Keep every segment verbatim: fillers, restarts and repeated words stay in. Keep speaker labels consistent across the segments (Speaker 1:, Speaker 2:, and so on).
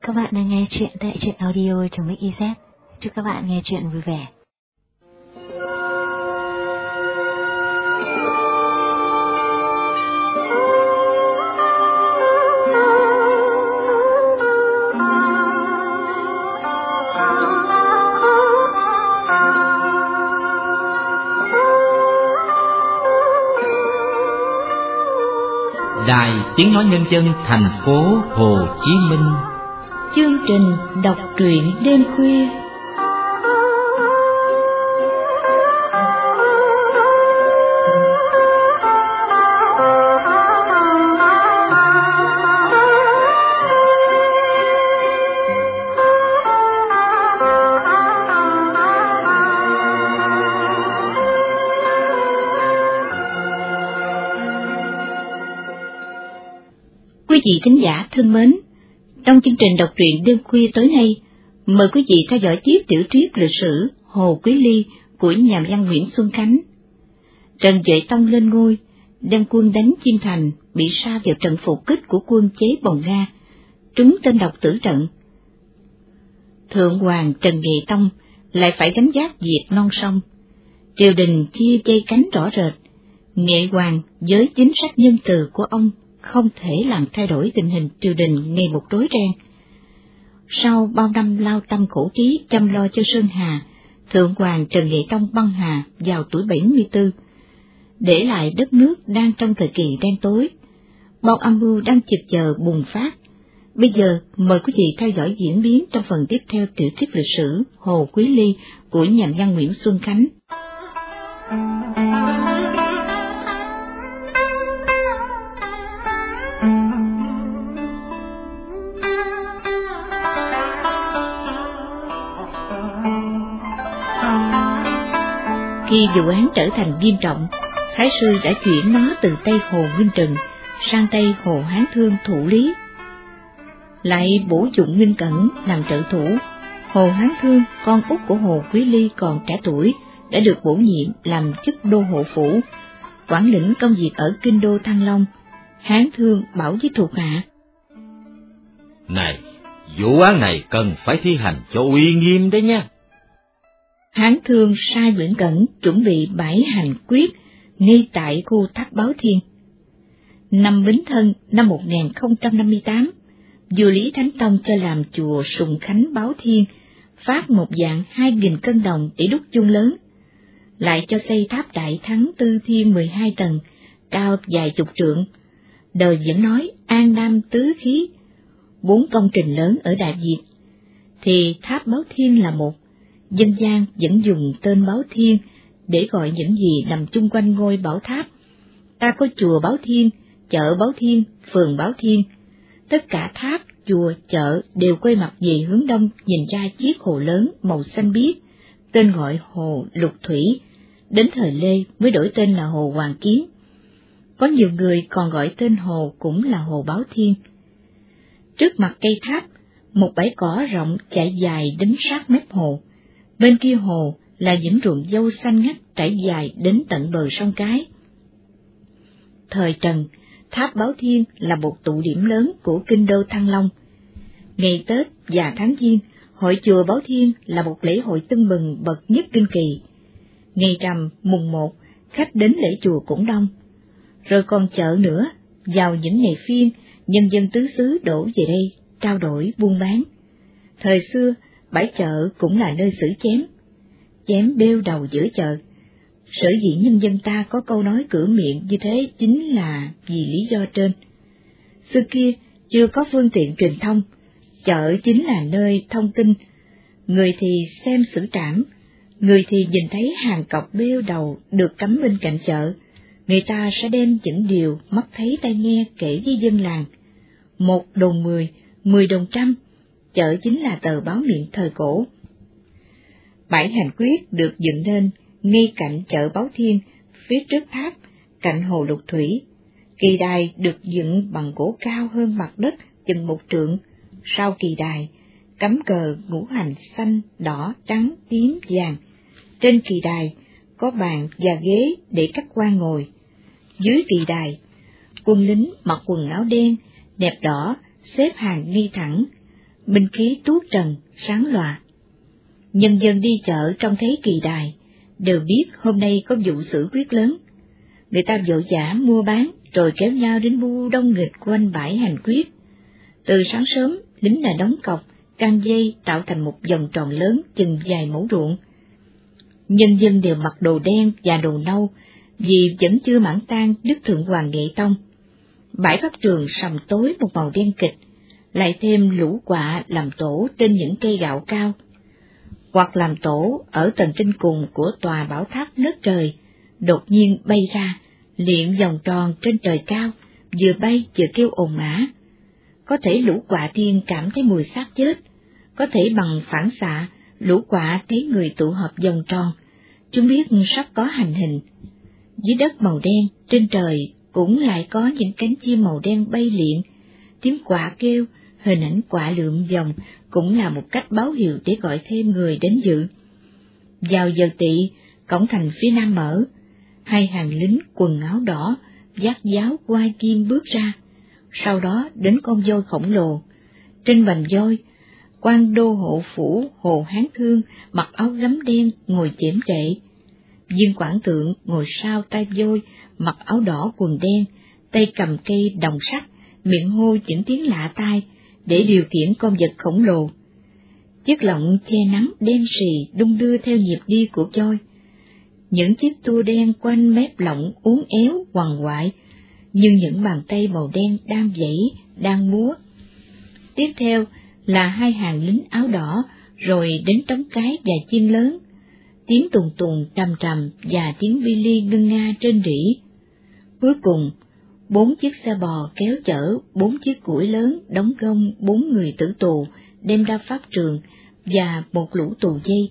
Speaker 1: Các bạn đang nghe chuyện tại truyện audio trong Mix i zét. Chúc các bạn nghe chuyện vui vẻ.
Speaker 2: Đài Tiếng Nói Nhân dân thành phố Hồ Chí Minh.
Speaker 3: Chương trình đọc truyện đêm khuya. Quý vị thính giả thân mến, trong chương trình đọc truyện đêm khuya tối nay, mời quý vị theo dõi tiếp tiểu thuyết lịch sử Hồ Quý Ly của nhà văn Nguyễn Xuân Khánh. Trần Duệ Tông lên ngôi, đem quân đánh Chiêm Thành, bị sa vào trận phục kích của quân chế Bồng Nga, trúng tên độc tử trận. Thượng hoàng Trần Duệ Tông lại phải gánh vác việc non sông, triều đình chia dây cánh rõ rệt. Nghệ hoàng với chính sách nhân từ của ông không thể làm thay đổi tình hình triều đình ngày một rối ren. Sau bao năm lao tâm khổ trí chăm lo cho Sơn Hà, Thượng hoàng Trần Nghệ Tông băng hà vào tuổi bảy mươi tư, để lại đất nước đang trong thời kỳ đen tối. Bao âm mưu đang chực chờ bùng phát. Bây giờ mời quý vị theo dõi diễn biến trong phần tiếp theo tiểu thuyết lịch sử Hồ Quý Ly của nhà văn Nguyễn Xuân Khánh. Khi vụ án trở thành nghiêm trọng, Thái sư đã chuyển nó từ tay Hồ Nguyên Trừng sang tay Hồ Hán Thương thụ lý, lại bổ dụng Nguyên Cẩn làm trợ thủ. Hồ Hán Thương, con út của Hồ Quý Ly còn trẻ tuổi, đã được bổ nhiệm làm chức đô hộ phủ, quản lĩnh công việc ở kinh đô Thăng Long. Hán Thương bảo với thuộc hạ:
Speaker 2: Này, vụ án này cần phải thi hành cho uy nghiêm đấy nha.
Speaker 3: Hán Thương sai Nguyễn Cẩn chuẩn bị bãi hành quyết ngay tại khu Tháp Báo Thiên. Năm Bính Thân năm một nghìn không trăm năm mươi tám, vua Lý Thánh Tông cho làm chùa Sùng Khánh Báo Thiên, phát một vạn hai nghìn cân đồng để đúc chuông lớn, lại cho xây tháp Đại Thắng Tư Thiên mười hai tầng, cao vài chục trượng. Đời vẫn nói an nam tứ khí, bốn công trình lớn ở Đại Việt, thì tháp Báo Thiên là một. Dân gian vẫn dùng tên Báo Thiên để gọi những gì nằm chung quanh ngôi bảo tháp. Ta có chùa Báo Thiên, chợ Báo Thiên, phường Báo Thiên. Tất cả tháp, chùa, chợ đều quay mặt về hướng đông, nhìn ra chiếc hồ lớn màu xanh biếc, tên gọi Hồ Lục Thủy, đến thời Lê mới đổi tên là Hồ Hoàng Kiếm. Có nhiều người còn gọi tên hồ cũng là Hồ Báo Thiên. Trước mặt cây tháp, một bãi cỏ rộng chạy dài đến sát mép hồ. Bên kia hồ là những ruộng dâu xanh ngắt trải dài đến tận bờ sông Cái. Thời Trần, tháp Báo Thiên là một tụ điểm lớn của kinh đô Thăng Long. Ngày Tết và tháng Giêng, hội chùa Báo Thiên là một lễ hội tưng bừng bậc nhất kinh kỳ. Ngày rằm mùng một, khách đến lễ chùa cũng đông. Rồi còn chợ nữa, vào những ngày phiên, nhân dân tứ xứ đổ về đây trao đổi buôn bán. Thời xưa, bãi chợ cũng là nơi xử chém, chém bêu đầu giữa chợ. Sở dĩ nhân dân ta có câu nói cửa miệng như thế chính là vì lý do trên. Xưa kia chưa có phương tiện truyền thông, chợ chính là nơi thông tin. Người thì xem xử trảm, người thì nhìn thấy hàng cọc bêu đầu được cắm bên cạnh chợ, người ta sẽ đem những điều mắt thấy tai nghe kể với dân làng. Một đồng mười, mười đồng trăm, chợ chính là tờ báo miệng thời cổ. Bãi hành quyết được dựng nên ngay cạnh chợ Báo Thiên, phía trước tháp, cạnh hồ Lục Thủy. Kỳ đài được dựng bằng gỗ cao hơn mặt đất chừng một trượng. Sau kỳ đài, cắm cờ ngũ hành xanh, đỏ, trắng, tím, vàng. Trên kỳ đài có bàn và ghế để các quan ngồi. Dưới kỳ đài, quân lính mặc quần áo đen, nẹp đỏ, xếp hàng ngay thẳng. minh khí tuốt trần, sáng lòa. Nhân dân đi chợ trông thấy kỳ đài, đều biết hôm nay có vụ xử quyết lớn. Người ta vội vã mua bán, rồi kéo nhau đến bu đông nghịch quanh bãi hành quyết. Từ sáng sớm, lính là đóng cọc, căng dây tạo thành một vòng tròn lớn chừng vài mẫu ruộng. Nhân dân đều mặc đồ đen và đồ nâu, vì vẫn chưa mãn tang Đức Thượng Hoàng Nghệ Tông. Bãi pháp trường sầm tối một màu đen kịch, lại thêm lũ quạ làm tổ trên những cây gạo cao, hoặc làm tổ ở tầng trên cùng của tòa bảo tháp nớt trời, đột nhiên bay ra, liệng vòng tròn trên trời cao, vừa bay vừa kêu ồn ào. Có thể lũ quạ thiên cảm thấy mùi xác chết, có thể bằng phản xạ, lũ quạ thấy người tụ họp vòng tròn, chúng biết sắp có hành hình. Dưới đất màu đen, trên trời cũng lại có những cánh chim màu đen bay liệng, tiếng quạ kêu, hình ảnh quạ lượn vòng cũng là một cách báo hiệu để gọi thêm người đến dự. Vào giờ tỵ, cổng thành phía nam mở, hai hàng lính quần áo đỏ, vác giáo quai kim bước ra, sau đó đến con voi khổng lồ. Trên bành voi, quan đô hộ phủ Hồ Hán Thương mặc áo gấm đen ngồi chễm trệ. Viên quản thượng ngồi sau tay voi, mặc áo đỏ quần đen, tay cầm cây đồng sắt, miệng hô những tiếng lạ tai để điều khiển con vật khổng lồ. Chiếc lọng che nắng đen sì đung đưa theo nhịp đi của voi. Những chiếc tua đen quanh mép lọng uốn éo quằn quại, như những bàn tay màu đen đang vẫy, đang múa. Tiếp theo là hai hàng lính áo đỏ, rồi đến trống cái và chiên lớn, tiếng tùng tùng trầm trầm và tiếng bi li ngân nga trên rỉ. Cuối cùng, bốn chiếc xe bò kéo chở bốn chiếc củi lớn đóng gông bốn người tử tù đem ra pháp trường và một lũ tù dây.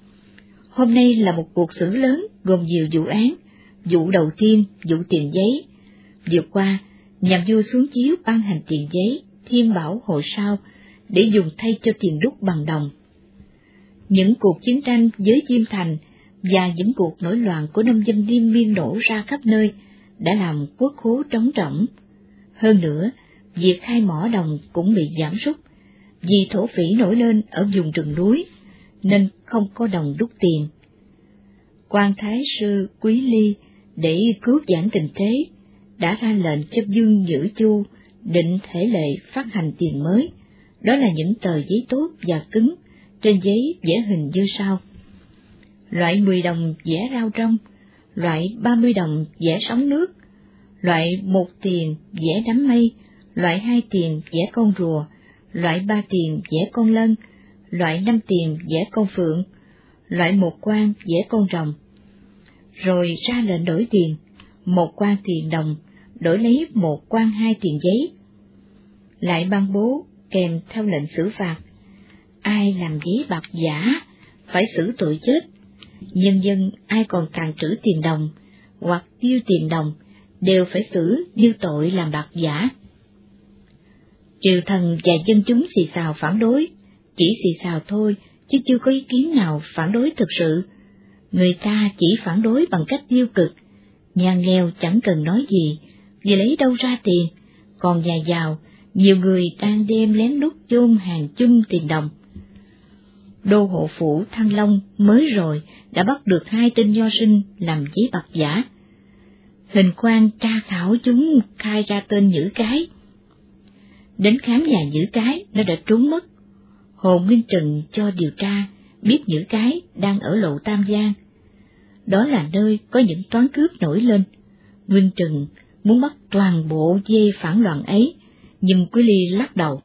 Speaker 3: Hôm nay là một cuộc xử lớn gồm nhiều vụ án. Vụ đầu tiên, vụ tiền giấy. Vừa qua, nhà vua xuống chiếu ban hành tiền giấy, thiên bảo hộ sao, để dùng thay cho tiền đúc bằng đồng. Những cuộc chiến tranh với Diêm Thành và những cuộc nổi loạn của nông dân liên miên nổ ra khắp nơi đã làm quốc khố trống rỗng. Hơn nữa, việc khai mỏ đồng cũng bị giảm sút, vì thổ phỉ nổi lên ở vùng rừng núi, nên không có đồng đúc tiền. Quan Thái sư Quý Ly để cứu vãn tình thế đã ra lệnh cho Dương Nhữ Chu định thể lệ phát hành tiền mới, đó là những tờ giấy tốt và cứng, trên giấy vẽ hình như sau: loại mười đồng vẽ rau rong, loại ba mươi đồng vẽ sóng nước, loại một tiền vẽ đám mây, loại hai tiền vẽ con rùa, loại ba tiền vẽ con lân, loại năm tiền vẽ con phượng, loại một quan vẽ con rồng. Rồi ra lệnh đổi tiền, một quan tiền đồng đổi lấy một quan hai tiền giấy. Lại ban bố kèm theo lệnh xử phạt, ai làm giấy bạc giả phải xử tội chết. Nhân dân ai còn tàng trữ tiền đồng hoặc tiêu tiền đồng đều phải xử như tội làm bạc giả. Triều thần và dân chúng xì xào phản đối, chỉ xì xào thôi chứ chưa có ý kiến nào phản đối thực sự. Người ta chỉ phản đối bằng cách tiêu cực, nhà nghèo chẳng cần nói gì, vì lấy đâu ra tiền, còn nhà giàu, nhiều người đang đem lén lút chôn hàng chung tiền đồng. Đô hộ phủ Thăng Long mới rồi đã bắt được hai tên nho sinh làm giấy bạc giả. Hình quan tra khảo chúng khai ra tên Nhữ Cái. Đến khám nhà Nhữ Cái, nó đã trốn mất. Hồ Nguyên Trừng cho điều tra, biết Nhữ Cái đang ở lộ Tam Giang. Đó là nơi có những toán cướp nổi lên. Nguyên Trừng muốn bắt toàn bộ dê phản loạn ấy, nhưng Quý Ly lắc đầu.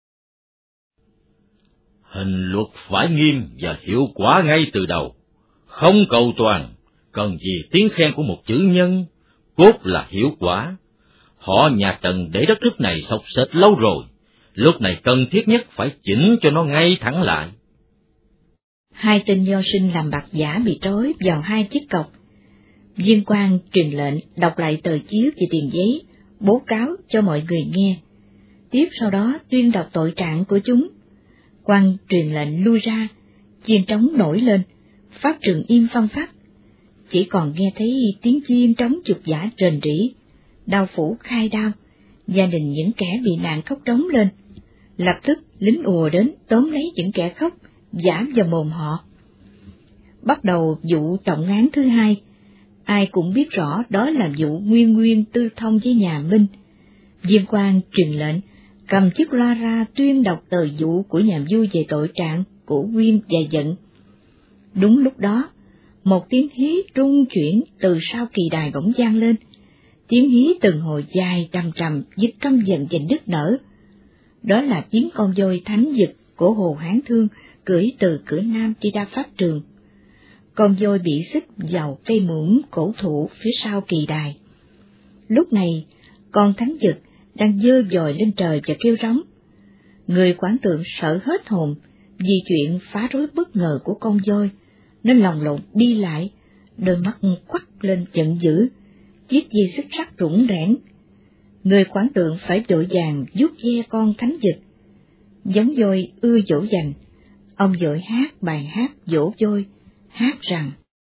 Speaker 2: Hình luật phải nghiêm và hiệu quả ngay từ đầu, không cầu toàn, cần gì tiếng khen của một chữ nhân, cốt là hiệu quả. Họ nhà Trần để đất nước này xộc xệch lâu rồi, lúc này cần thiết nhất phải chỉnh cho nó ngay thẳng lại.
Speaker 3: Hai tên nho sinh làm bạc giả bị trói vào hai chiếc cọc. Viên quan truyền lệnh đọc lại tờ chiếu về tiền giấy, bố cáo cho mọi người nghe. Tiếp sau đó tuyên đọc tội trạng của chúng. Quan truyền lệnh lui ra, chiên trống nổi lên, pháp trường im phăng phắc. Chỉ còn nghe thấy tiếng chiên trống chụp giả rền rỉ. Đao phủ khai đao, gia đình những kẻ bị nạn khóc trống lên. Lập tức lính ùa đến tóm lấy những kẻ khóc, giã vào mồm họ. Bắt đầu vụ trọng án thứ hai, ai cũng biết rõ đó là vụ Nguyên Nguyên tư thông với nhà Minh. Diêm Quang truyền lệnh, cầm chiếc loa ra tuyên đọc tờ vụ của nhà vua về tội trạng của Nguyên và Dận. Đúng lúc đó, một tiếng hí rung chuyển từ sau kỳ đài bỗng vang lên. Tiếng hí từng hồi dài trầm trầm với căm giận và nức nở. Đó là tiếng con voi thánh dực của Hồ Hán Thương cưỡi từ cửa Nam đi ra pháp trường. Con voi bị xích vào cây muỗng cổ thụ phía sau kỳ đài. Lúc này, con thánh dực đang dơ dòi lên trời và kêu rống. Người quản tượng sợ hết hồn vì chuyện phá rối bất ngờ của con voi, nó lồng lộn đi lại, đôi mắt quắt lên giận dữ, chiếc dây xích sắt rủng rẽn. Người quản tượng phải vội vàng vuốt ve con thánh dực. Giống voi ưa dỗ dành, ông vội hát bài hát dỗ voi, hát rằng: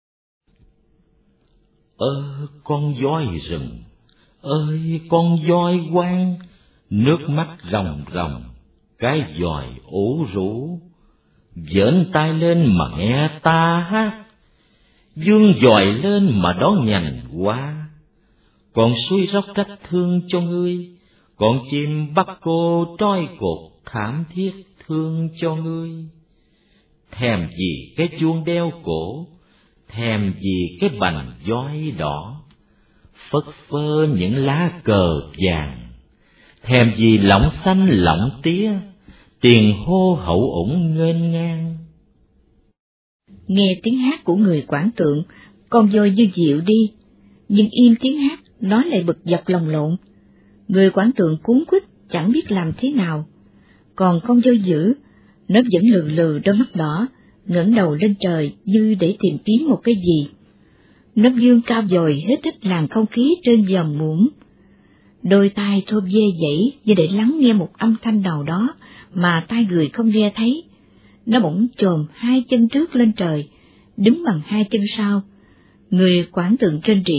Speaker 2: Ơ con voi rừng, ơi con voi quang, nước mắt ròng ròng, cái dòi ủ rũ, giỡn tai lên mà nghe ta hát, dương dòi lên mà đón nhành qua. Còn suối róc rách thương cho ngươi, còn chim bắt cô trói cột thảm thiết thương cho ngươi. Thèm gì cái chuông đeo cổ, thèm gì cái bành voi đỏ, phất phơ những lá cờ vàng, thèm gì lỏng xanh lỏng tía, tiền hô hậu ủng nghênh ngang.
Speaker 3: Nghe tiếng hát của người quản tượng, con voi như dịu đi, nhưng im tiếng hát, nó lại bực dọc lồng lộn. Người quản tượng cuống quýt chẳng biết làm thế nào. Còn con voi dữ, nó vẫn lừ lừ đôi mắt đỏ, ngẩng đầu lên trời như để tìm kiếm một cái gì. Nó vươn cao dồi hít hít làn không khí trên vòm muỗng. Đôi tai thô dê dãy như để lắng nghe một âm thanh nào đó mà tai người không nghe thấy. Nó bỗng chồm hai chân trước lên trời, đứng bằng hai chân sau. Người quản tượng trên rỉ: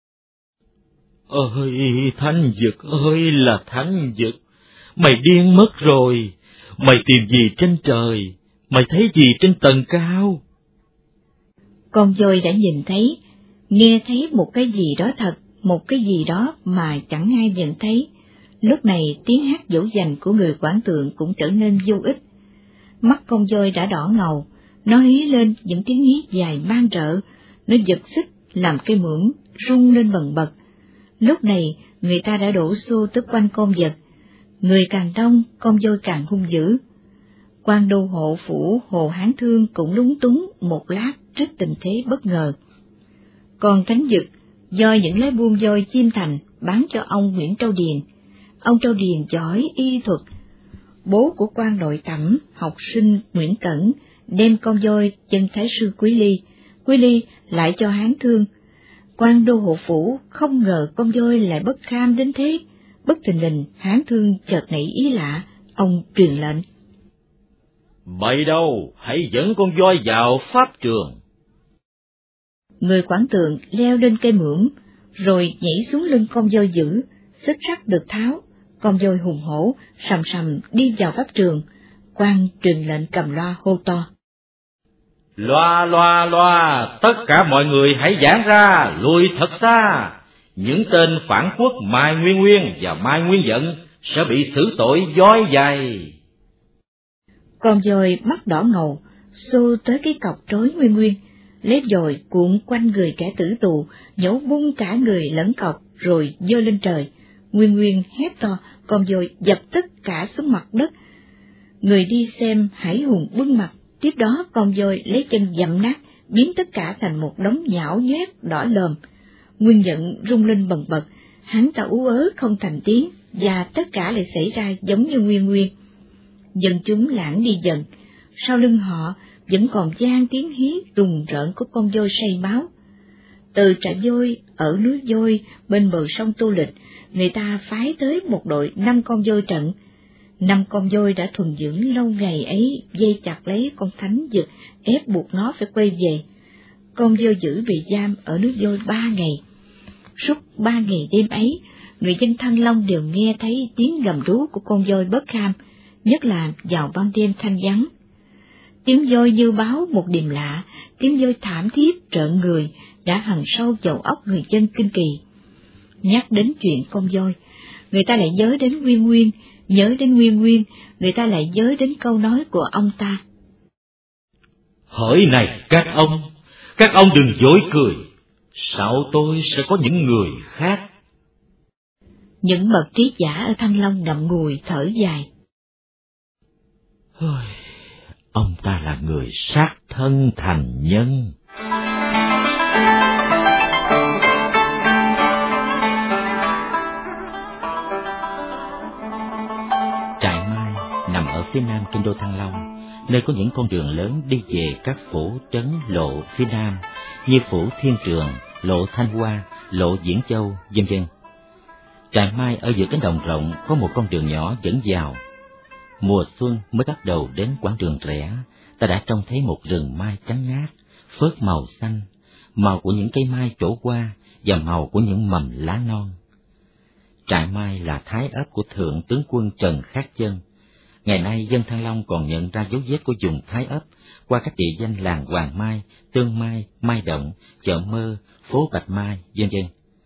Speaker 2: Ơi thánh dực ơi là thánh dực, mày điên mất rồi, mày tìm gì trên trời, mày thấy gì trên tầng cao?
Speaker 3: Con voi đã nhìn thấy, nghe thấy một cái gì đó thật, một cái gì đó mà chẳng ai nhận thấy. Lúc này tiếng hát dỗ dành của người quản tượng cũng trở nên vô ích. Mắt con voi đã đỏ ngầu, nó hí lên những tiếng hí dài man rợ, nó giật xích làm cây muỗng rung lên bần bật. Lúc này người ta đã đổ xô tới quanh con vật, người càng đông con voi càng hung dữ. Quan đô hộ phủ Hồ Hán Thương cũng lúng túng một lát trước tình thế bất ngờ. Còn cánh dực do những lá buông voi chim thành bán cho ông Nguyễn Trâu Điền. Ông Trâu Điền giỏi y thuật. Bố của quan nội tẩm học sinh Nguyễn Cẩn đem con voi chân thái sư Quý Ly, Quý Ly lại cho Hán Thương. Quan đô hộ phủ không ngờ con voi lại bất kham đến thế. Bất thình lình Hán Thương chợt nảy ý lạ, ông truyền lệnh:
Speaker 2: Bày đâu, hãy dẫn con voi vào pháp trường.
Speaker 3: Người quản tượng leo lên cây muỗng, rồi nhảy xuống lưng con voi dữ, xích sắt được tháo, con voi hùng hổ sầm sầm đi vào pháp trường. Quan truyền lệnh cầm loa hô to:
Speaker 2: Loa loa loa, tất cả mọi người hãy giãn ra, lùi thật xa. Những tên phản quốc Mai Nguyên Nguyên và Mai Nguyên Dận sẽ bị xử tội voi dài.
Speaker 3: Con voi mắt đỏ ngầu xô tới cái cọc trối Nguyên Nguyên, lấy dồi cuộn quanh người kẻ tử tù, nhổ bung cả người lẫn cọc rồi giơ lên trời. Nguyên Nguyên hét to, con voi dập tất cả xuống mặt đất. Người đi xem hãi hùng bưng mặt. Tiếp đó con voi lấy chân dậm nát, biến tất cả thành một đống nhão nhoét đỏ lòm. Nguyên Dận rung lên bần bật, hắn ta ú ớ không thành tiếng, và tất cả lại xảy ra giống như Nguyên Nguyên. Dân chúng lãng đi dần, sau lưng họ vẫn còn vang tiếng hí rùng rợn của con voi say máu. Từ trại voi ở núi voi bên bờ sông Tô Lịch, người ta phái tới một đội năm con voi trận. Năm con voi đã thuần dưỡng lâu ngày ấy dây chặt lấy con thánh dực, ép buộc nó phải quay về. Con voi dữ bị giam ở núi voi ba ngày. Suốt ba ngày đêm ấy, người dân Thăng Long đều nghe thấy tiếng gầm rú của con voi bất kham, nhất là vào ban đêm thanh vắng. Tiếng voi như báo một điềm lạ, tiếng voi thảm thiết rợn người đã hằn sâu vào óc người dân Kinh Kỳ. Nhắc đến chuyện con voi, người ta lại nhớ đến Nguyên Nguyên, nhớ đến Nguyên Nguyên, người ta lại nhớ đến câu nói của ông ta.
Speaker 2: Hỡi này các ông, các ông đừng dối cười, sao tôi sẽ có những người khác?
Speaker 3: Những bậc trí giả ở Thăng Long ngậm ngùi thở dài.
Speaker 2: Ông ta là người sát thân thành nhân. Trại Mai nằm ở phía nam kinh đô Thăng Long, nơi có những con đường lớn đi về các phủ trấn lộ phía nam như phủ Thiên Trường, lộ Thanh Hoa, lộ Diễn Châu, vân vân. Trại Mai ở giữa cánh đồng rộng có một con đường nhỏ dẫn vào. Mùa xuân mới bắt đầu đến quãng đường rẽ, ta đã trông thấy một rừng mai trắng ngát, phớt màu xanh, màu của những cây mai trổ qua và màu của những mầm lá non. Trại Mai là thái ấp của thượng tướng quân Trần Khát Chân. Ngày nay dân Thăng Long còn nhận ra dấu vết của vùng thái ấp qua các địa danh làng Hoàng Mai, Tương Mai, Mai Động, chợ Mơ, phố Bạch Mai, vân vân.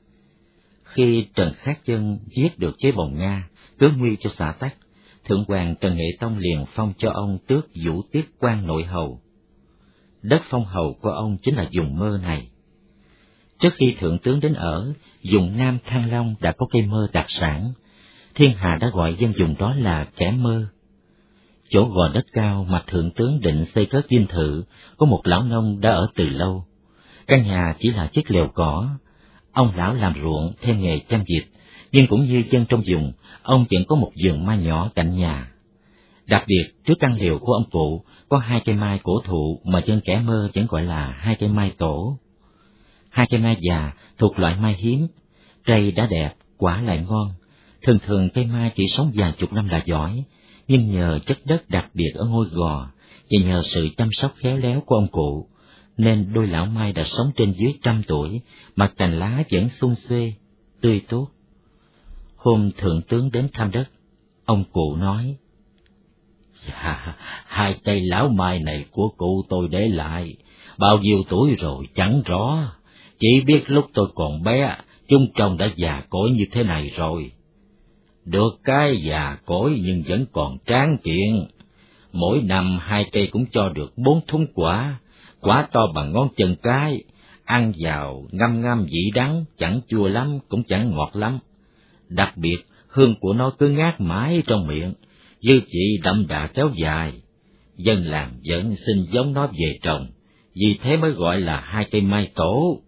Speaker 2: Khi Trần Khát Chân giết được chế Bồng Nga, tướng nguy cho xã Tắc, Thượng hoàng Trần Nghệ Tông liền phong cho ông tước Vũ Tiết quan nội hầu. Đất phong hầu của ông chính là vùng Mơ này. Trước khi thượng tướng đến ở, vùng Nam Thăng Long đã có cây mơ đặc sản. Thiên hạ đã gọi dân vùng đó là kẻ Mơ. Chỗ gò đất cao mà thượng tướng định xây cất dinh thự, có một lão nông đã ở từ lâu. Căn nhà chỉ là chiếc lều cỏ. Ông lão làm ruộng theo nghề chăm vịt, nhưng cũng như dân trong vùng, ông vẫn có một vườn mai nhỏ cạnh nhà. Đặc biệt, trước căn lều của ông cụ có hai cây mai cổ thụ mà dân kẻ Mơ vẫn gọi là hai cây mai tổ. Hai cây mai già thuộc loại mai hiếm, cây đã đẹp, quả lại ngon. Thường thường cây mai chỉ sống vài chục năm là giỏi, nhưng nhờ chất đất đặc biệt ở ngôi gò và nhờ sự chăm sóc khéo léo của ông cụ, nên đôi lão mai đã sống trên dưới trăm tuổi, mà cành lá vẫn sum xuê, tươi tốt. Hôm thượng tướng đến thăm đất, ông cụ nói: Dạ, hai cây lão mai này của cụ tôi để lại, bao nhiêu tuổi rồi chẳng rõ, chỉ biết lúc tôi còn bé, chúng trông đã già cỗi như thế này rồi. Được cái già cỗi nhưng vẫn còn tráng kiện. Mỗi năm hai cây cũng cho được bốn thúng quả, quả to bằng ngón chân cái, ăn vào ngâm ngâm vị đắng, chẳng chua lắm cũng chẳng ngọt lắm. Đặc biệt, hương của nó cứ ngát mãi trong miệng, dư vị đậm đà kéo dài. Dân làng vẫn xin giống nó về trồng, vì thế mới gọi là hai cây mai tổ.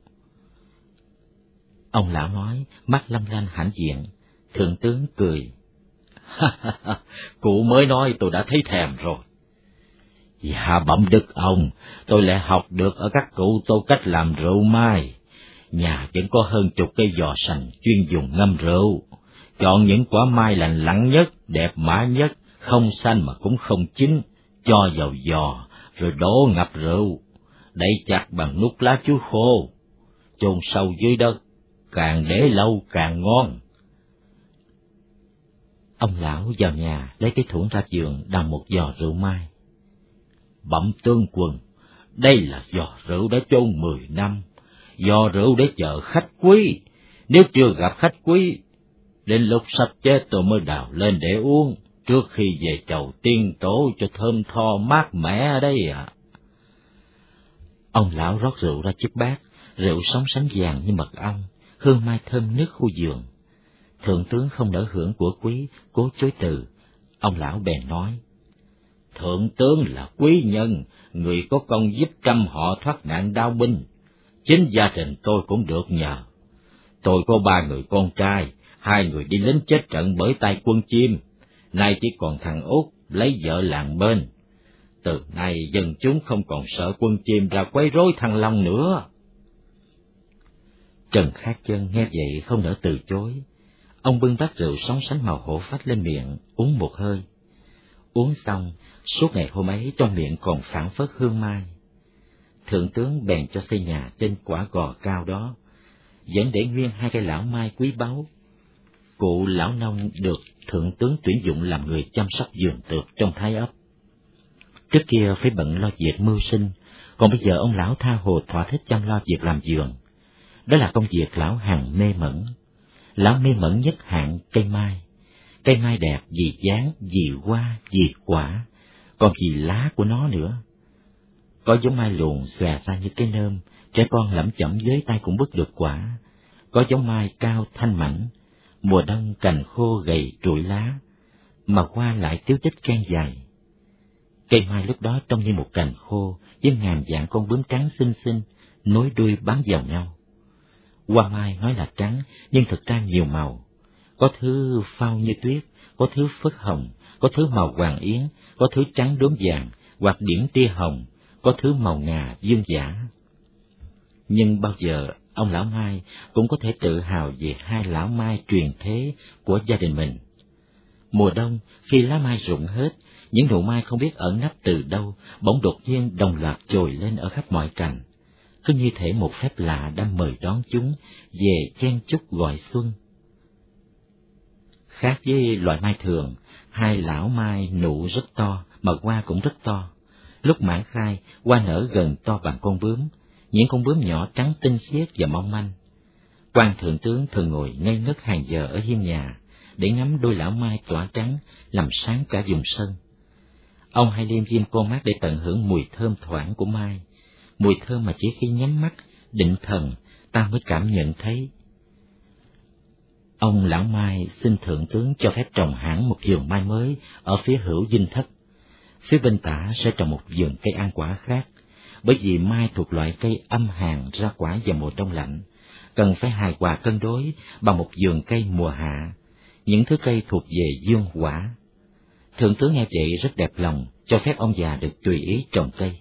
Speaker 2: Ông lão nói, mắt lâm lanh hãnh diện. Thượng tướng cười. Cụ mới nói tôi đã thấy thèm rồi. Dạ bẩm đức ông, tôi lại học được ở các cụ tôi cách làm rượu mai. Nhà vẫn có hơn chục cây giò sành chuyên dùng ngâm rượu. Chọn những quả mai lành lặn nhất, đẹp mã nhất, không xanh mà cũng không chín, cho vào giò, rồi đổ ngập rượu, đậy chặt bằng nút lá chuối khô, chôn sâu dưới đất, càng để lâu càng ngon. Ông lão vào nhà lấy cái thủng ra giường đằng một giò rượu mai. Bẩm tướng quân, đây là giò rượu đã chôn mười năm, giò rượu để chờ khách quý. Nếu chưa gặp khách quý, đến lúc sắp chết tôi mới đào lên để uống, trước khi về chầu tiên tổ cho thơm tho mát mẻ đấy ạ. À. Ông lão rót rượu ra chiếc bát, rượu sóng sánh vàng như mật ong, hương mai thơm nức khu giường. Thượng tướng không nỡ hưởng của quý, cố chối từ. Ông lão bèn nói: Thượng tướng là quý nhân, người có công giúp trăm họ thoát nạn đao binh. Chính gia đình tôi cũng được nhờ. Tôi có ba người con trai, hai người đi lính chết trận bởi tay quân Chiêm, nay chỉ còn thằng út lấy vợ làng bên. Từ nay dân chúng không còn sợ quân Chiêm ra quấy rối Thăng Long nữa. Trần Khát Chân nghe vậy không nỡ từ chối. Ông bưng bát rượu sóng sánh màu hổ phách lên miệng, uống một hơi. Uống xong, suốt ngày hôm ấy trong miệng còn phảng phất hương mai. Thượng tướng bèn cho xây nhà trên quả gò cao đó, vẫn để nguyên hai cây lão mai quý báu. cụ lão nông được thượng tướng tuyển dụng làm người chăm sóc vườn tược trong Thái ấp. Trước kia phải bận lo việc mưu sinh, còn bây giờ ông lão tha hồ thỏa thích chăm lo việc làm vườn. Đó là công việc lão hằng mê mẩn. Lão mê mẩn nhất hạng cây mai. Cây mai đẹp vì dáng, vì hoa, vì quả, còn vì lá của nó nữa. Có giống mai luồn xòe ra như cái nơm, trẻ con lẩm chẩm với tay cũng bứt được quả. Có giống mai cao thanh mảnh, mùa đông cành khô gầy trụi lá, mà hoa lại tiếu tích can dài. Cây mai lúc đó trông như một cành khô với ngàn vạn con bướm trắng xinh xinh nối đuôi bám vào nhau. Hoa mai nói là trắng nhưng thực ra nhiều màu, có thứ phao như tuyết, có thứ phớt hồng, có thứ màu hoàng yến, có thứ trắng đốm vàng hoặc điểm tia hồng, có thứ màu ngà dương dã. Nhưng bao giờ ông lão Mai cũng có thể tự hào về hai lão mai truyền thế của gia đình mình. Mùa đông, khi lá mai rụng hết, những nụ mai không biết ẩn nấp từ đâu, bỗng đột nhiên đồng loạt trồi lên ở khắp mọi cành, cứ như thể một phép lạ đang mời đón chúng về chen chúc gọi xuân. Khác với loại mai thường, hai lão mai nụ rất to, mà hoa cũng rất to. Lúc mãn khai, hoa nở gần to bằng con bướm, những con bướm nhỏ trắng tinh khiết và mong manh. Quan thượng tướng thường ngồi ngây ngất hàng giờ ở hiên nhà để ngắm đôi lão mai tỏa trắng làm sáng cả vùng sân. Ông hay liêm diêm con mắt để tận hưởng mùi thơm thoảng của mai, mùi thơm mà chỉ khi nhắm mắt định thần ta mới cảm nhận thấy. Ông lão Mai xin thượng tướng cho phép trồng hẳn một vườn mai mới ở phía hữu dinh thất. Phía bên tả sẽ trồng một vườn cây ăn quả khác, bởi vì mai thuộc loại cây âm hàn ra quả vào mùa đông lạnh, cần phải hài hòa cân đối bằng một vườn cây mùa hạ, những thứ cây thuộc về dương quả. Thượng tướng nghe vậy rất đẹp lòng, cho phép ông già được tùy ý trồng cây.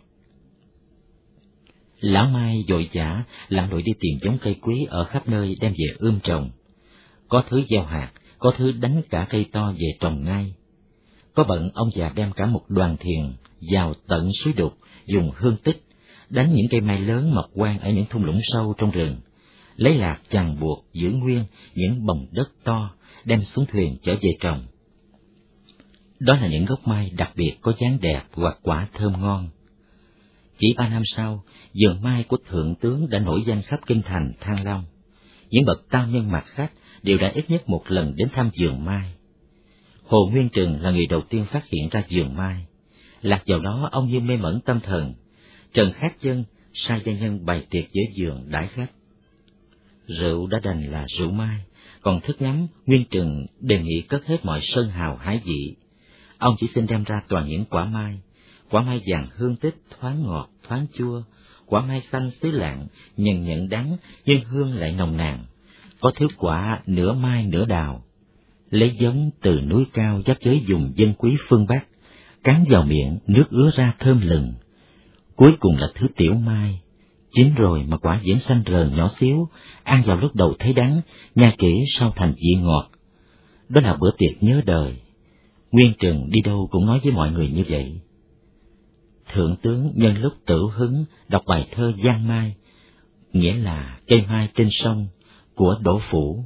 Speaker 2: Lão Mai vội vã lặn lội đi tìm giống cây quý ở khắp nơi đem về ươm trồng. Có thứ gieo hạt, có thứ đánh cả cây to về trồng ngay. Có bận ông già đem cả một đoàn thuyền vào tận suối đục, dùng hương tích đánh những cây mai lớn mọc quang ở những thung lũng sâu trong rừng, lấy lạc chằng buộc giữ nguyên những bồng đất to, đem xuống thuyền chở về trồng. Đó là những gốc mai đặc biệt có dáng đẹp hoặc quả thơm ngon. Chỉ ba năm sau, vườn mai của thượng tướng đã nổi danh khắp kinh thành Thăng Long. Những bậc tao nhân mặt khách đều đã ít nhất một lần đến thăm vườn mai. Hồ Nguyên Trừng là người đầu tiên phát hiện ra vườn mai. Lạc vào đó ông như mê mẩn tâm thần. Trần Khát Chân sai gia nhân bày tiệc giữa vườn đãi khách. Rượu đã đành là rượu mai, còn thức ngắm Nguyên Trừng đề nghị cất hết mọi sơn hào hải vị. Ông chỉ xin đem ra toàn những quả mai, quả mai vàng hương tích thoáng ngọt thoáng chua, quả mai xanh xứ lạng nhần nhận đắng nhưng hương lại nồng nàn. Có thứ quả nửa mai nửa đào, lấy giống từ núi cao giáp giới vùng dân quý phương Bắc, cắn vào miệng nước ứa ra thơm lừng. Cuối cùng là thứ tiểu mai, chín rồi mà quả vẫn xanh rờn nhỏ xíu, ăn vào lúc đầu thấy đắng, nhai kỹ sau thành vị ngọt. Đó là bữa tiệc nhớ đời. Nguyên Trừng đi đâu cũng nói với mọi người như vậy. Thượng tướng nhân lúc tử hứng đọc bài thơ Giang Mai, nghĩa là cây mai trên sông, của Đỗ Phủ.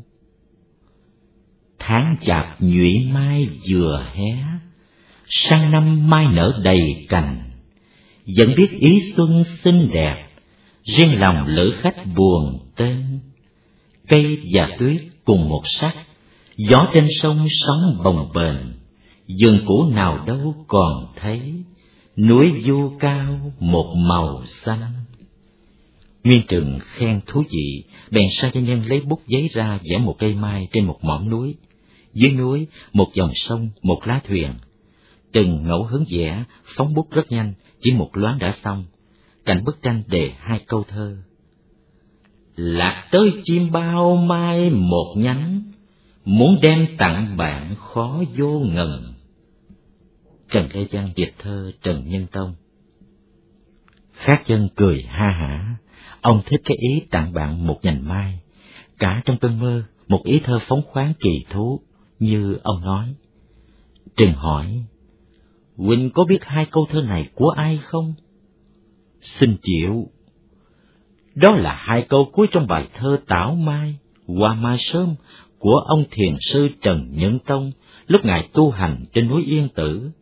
Speaker 2: Tháng chạp nhụy mai vừa hé, sang năm mai nở đầy cành, vẫn biết ý xuân xinh đẹp, riêng lòng lữ khách buồn tên. Cây và tuyết cùng một sắc, gió trên sông sóng bồng bềnh, vườn cũ nào đâu còn thấy, núi vu cao một màu xanh. Nguyên Trừng khen thú vị, bèn sai cho nhân lấy bút giấy ra vẽ một cây mai trên một mỏm núi. Dưới núi, một dòng sông, một lá thuyền. Trừng ngẫu hứng vẽ, phóng bút rất nhanh, chỉ một loáng đã xong. Cạnh bức tranh đề hai câu thơ. Lạc tới chim bao mai một nhánh, muốn đem tặng bạn khó vô ngần. Trần Lê Văn dịch thơ Trần Nhân Tông. Khát Chân cười ha hả. Ông thích cái ý tặng bạn một nhành mai, cả trong cơn mơ, một ý thơ phóng khoáng kỳ thú, như ông nói. Trừng hỏi, Huynh có biết hai câu thơ này của ai không? Xin chịu. Đó là hai câu cuối trong bài thơ Tảo Mai, Hoa Mai Sớm của ông thiền sư Trần Nhân Tông lúc ngài tu hành trên núi Yên Tử.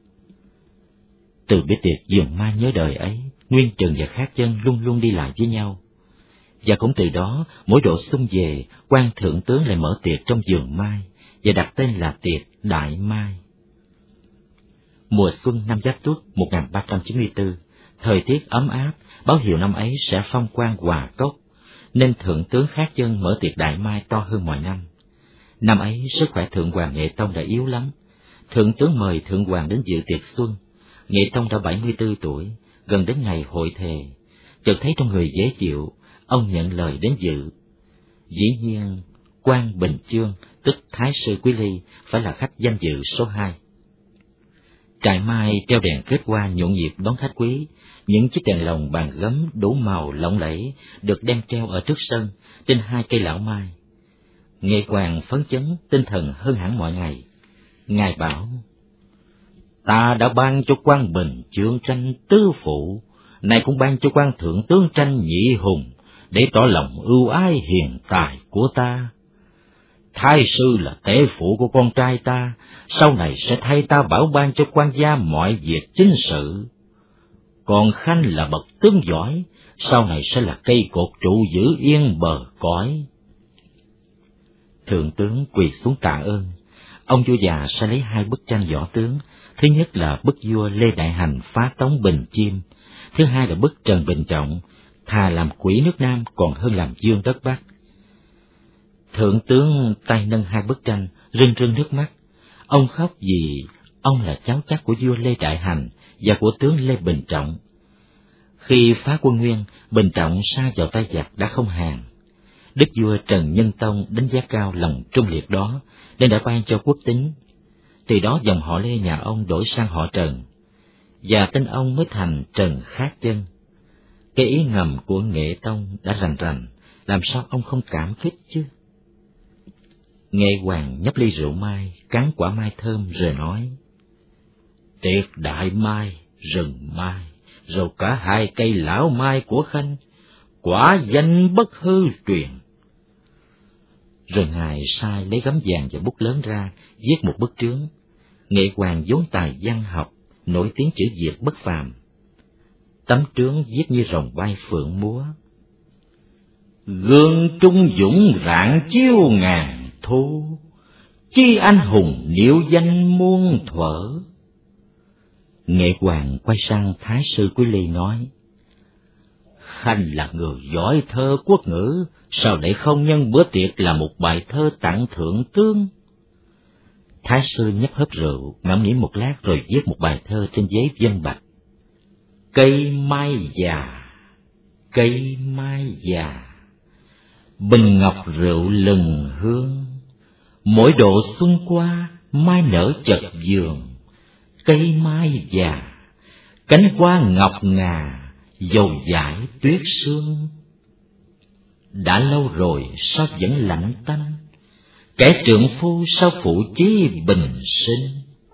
Speaker 2: Từ bữa tiệc vườn mai nhớ đời ấy, Nguyên Trừng và Khác Chân luôn luôn đi lại với nhau. Và cũng từ đó, mỗi độ xuân về, quan thượng tướng lại mở tiệc trong vườn mai, và đặt tên là tiệc Đại Mai. Mùa xuân năm Giáp Tuất một nghìn ba trăm chín mươi tư, thời tiết ấm áp, báo hiệu năm ấy sẽ phong quang hòa cốc, nên thượng tướng Khác Chân mở tiệc Đại Mai to hơn mọi năm. Năm ấy, sức khỏe Thượng Hoàng Nghệ Tông đã yếu lắm. Thượng tướng mời Thượng Hoàng đến dự tiệc xuân. Nghệ Tông đã bảy mươi tư tuổi, gần đến ngày hội thề. Chợt thấy trong người dễ chịu, ông nhận lời đến dự. Dĩ nhiên, Quan Bình Chương, tức Thái sư Quý Ly, phải là khách danh dự số hai. Trại mai treo đèn kết hoa nhộn nhịp đón khách quý, những chiếc đèn lồng bàn gấm đủ màu lộng lẫy được đem treo ở trước sân, trên hai cây lão mai. Nghệ Hoàng phấn chấn, tinh thần hơn hẳn mọi ngày. Ngài bảo: Ta đã ban cho Quan Bình Chương tranh tứ phụ, nay cũng ban cho Quan Thượng tướng tranh nhị hùng, để tỏ lòng ưu ái hiền tài của ta. Thái sư là tể phụ của con trai ta, sau này sẽ thay ta bảo ban cho quan gia mọi việc chính sự. Còn Khanh là bậc tướng giỏi, sau này sẽ là cây cột trụ giữ yên bờ cõi. Thượng tướng quỳ xuống tạ ơn. Ông vua già sẽ lấy hai bức tranh võ tướng, thứ nhất là bức vua Lê Đại Hành phá tống Bình Chiêm, thứ hai là bức Trần Bình Trọng, thà làm quỷ nước Nam còn hơn làm dương đất Bắc. Thượng tướng tay nâng hai bức tranh, rưng rưng nước mắt. Ông khóc vì ông là cháu chắc của vua Lê Đại Hành và của tướng Lê Bình Trọng. Khi phá quân Nguyên, Bình Trọng sa vào tay giặc đã không hàng. Đức vua Trần Nhân Tông đánh giá cao lòng trung liệt đó, nên đã ban cho quốc tính. Từ đó dòng họ Lê nhà ông đổi sang họ Trần, và tên ông mới thành Trần Khác Chân. Cái ý ngầm của Nghệ Tông đã rành rành, làm sao ông không cảm kích chứ? Nghệ Hoàng nhấp ly rượu mai, cắn quả mai thơm rồi nói: Tiệc Đại Mai, rừng mai, rồi cả hai cây lão mai của Khanh, quả danh bất hư truyền. Rồi ngài sai lấy gấm vàng và bút lớn ra, viết một bức trướng. Nghệ Hoàng vốn tài văn học, nổi tiếng chữ Việt bất phàm. Tấm trướng viết như rồng bay phượng múa: Gương trung dũng rạng chiếu ngàn thu, chi anh hùng điệu danh muôn thuở. Nghệ Hoàng quay sang Thái sư Quý Ly nói: Khanh là người giỏi thơ quốc ngữ, sao lại không nhân bữa tiệc là một bài thơ tặng thượng tướng? Thái sư nhấp hớp rượu, ngẫm nghĩ một lát rồi viết một bài thơ trên giấy vân bạch: Cây mai già, cây mai già, bình ngọc rượu lừng hương, mỗi độ xuân qua mai nở chật vườn. Cây mai già, cánh hoa ngọc ngà, dầu dãi tuyết sương. Đã lâu rồi sao vẫn lạnh tanh, kẻ trượng phu sao phụ chí bình sinh.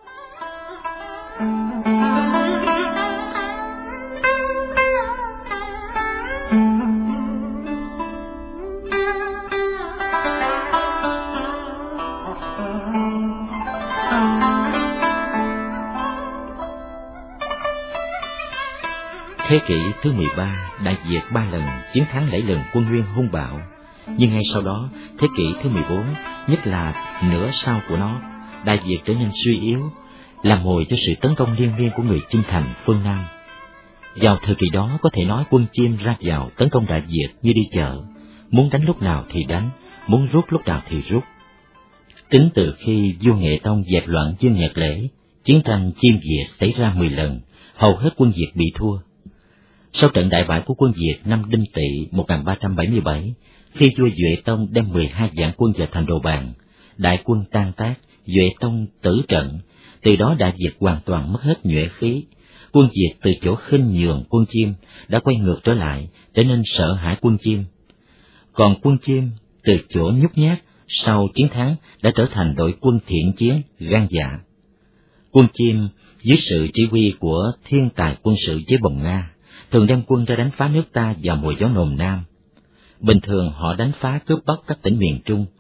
Speaker 2: Thế kỷ thứ mười ba, Đại Việt ba lần chiến thắng lẫy lừng quân Nguyên hung bạo, nhưng ngay sau đó, thế kỷ thứ mười bốn, nhất là nửa sau của nó, Đại Việt trở nên suy yếu, làm mồi cho sự tấn công liên miên của người chinh thành phương Nam. Vào thời kỳ đó, có thể nói quân Chiêm ra vào tấn công Đại Việt như đi chợ, muốn đánh lúc nào thì đánh, muốn rút lúc nào thì rút. Tính từ khi vua Nghệ Tông dẹp loạn Dương Nhật Lễ, chiến tranh Chiêm Việt xảy ra mười lần, hầu hết quân Việt bị thua. Sau trận đại bại của quân Việt năm Đinh Tỵ một nghìn ba trăm bảy mươi bảy, khi vua Duệ Tông đem mười hai vạn quân vào thành Đồ Bàn, đại quân tan tác, Duệ Tông tử trận, từ đó Đại Việt hoàn toàn mất hết nhuệ khí. Quân Việt từ chỗ khinh nhường quân Chiêm đã quay ngược trở lại, trở nên sợ hãi quân Chiêm. Còn quân Chiêm từ chỗ nhút nhát, sau chiến thắng đã trở thành đội quân thiện chiến, gan dạ. Quân Chiêm dưới sự chỉ huy của thiên tài quân sự với Bồng Nga, thường đem quân ra đánh phá nước ta vào mùa gió nồm nam. Bình thường họ đánh phá cướp bóc các tỉnh miền Trung,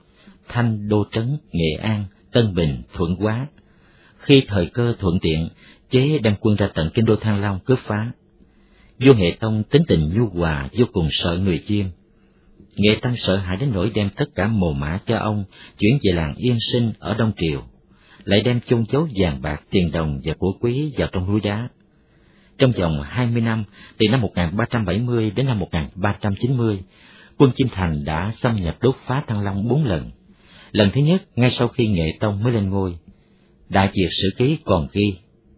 Speaker 2: Thanh Đô Trấn, Nghệ An, Tân Bình, Thuận Hóa. Khi thời cơ thuận tiện, chế đem quân ra tận kinh đô Thăng Long cướp phá. Vua Nghệ Tông tính tình nhu hòa, vô cùng sợ người Chiêm. Nghệ Tăng sợ hãi đến nỗi đem tất cả mồ mã cho ông chuyển về làng Yên Sinh ở Đông Triều, lại đem chôn giấu vàng bạc, tiền đồng và của quý vào trong núi đá. Trong vòng hai mươi năm, từ năm một nghìn ba trăm bảy mươi đến năm một nghìn ba trăm chín mươi, quân Chiêm Thành đã xâm nhập đốt phá Thăng Long bốn lần. Lần thứ nhất ngay sau khi Nghệ Tông mới lên ngôi. Đại Việt Sử Ký còn ghi: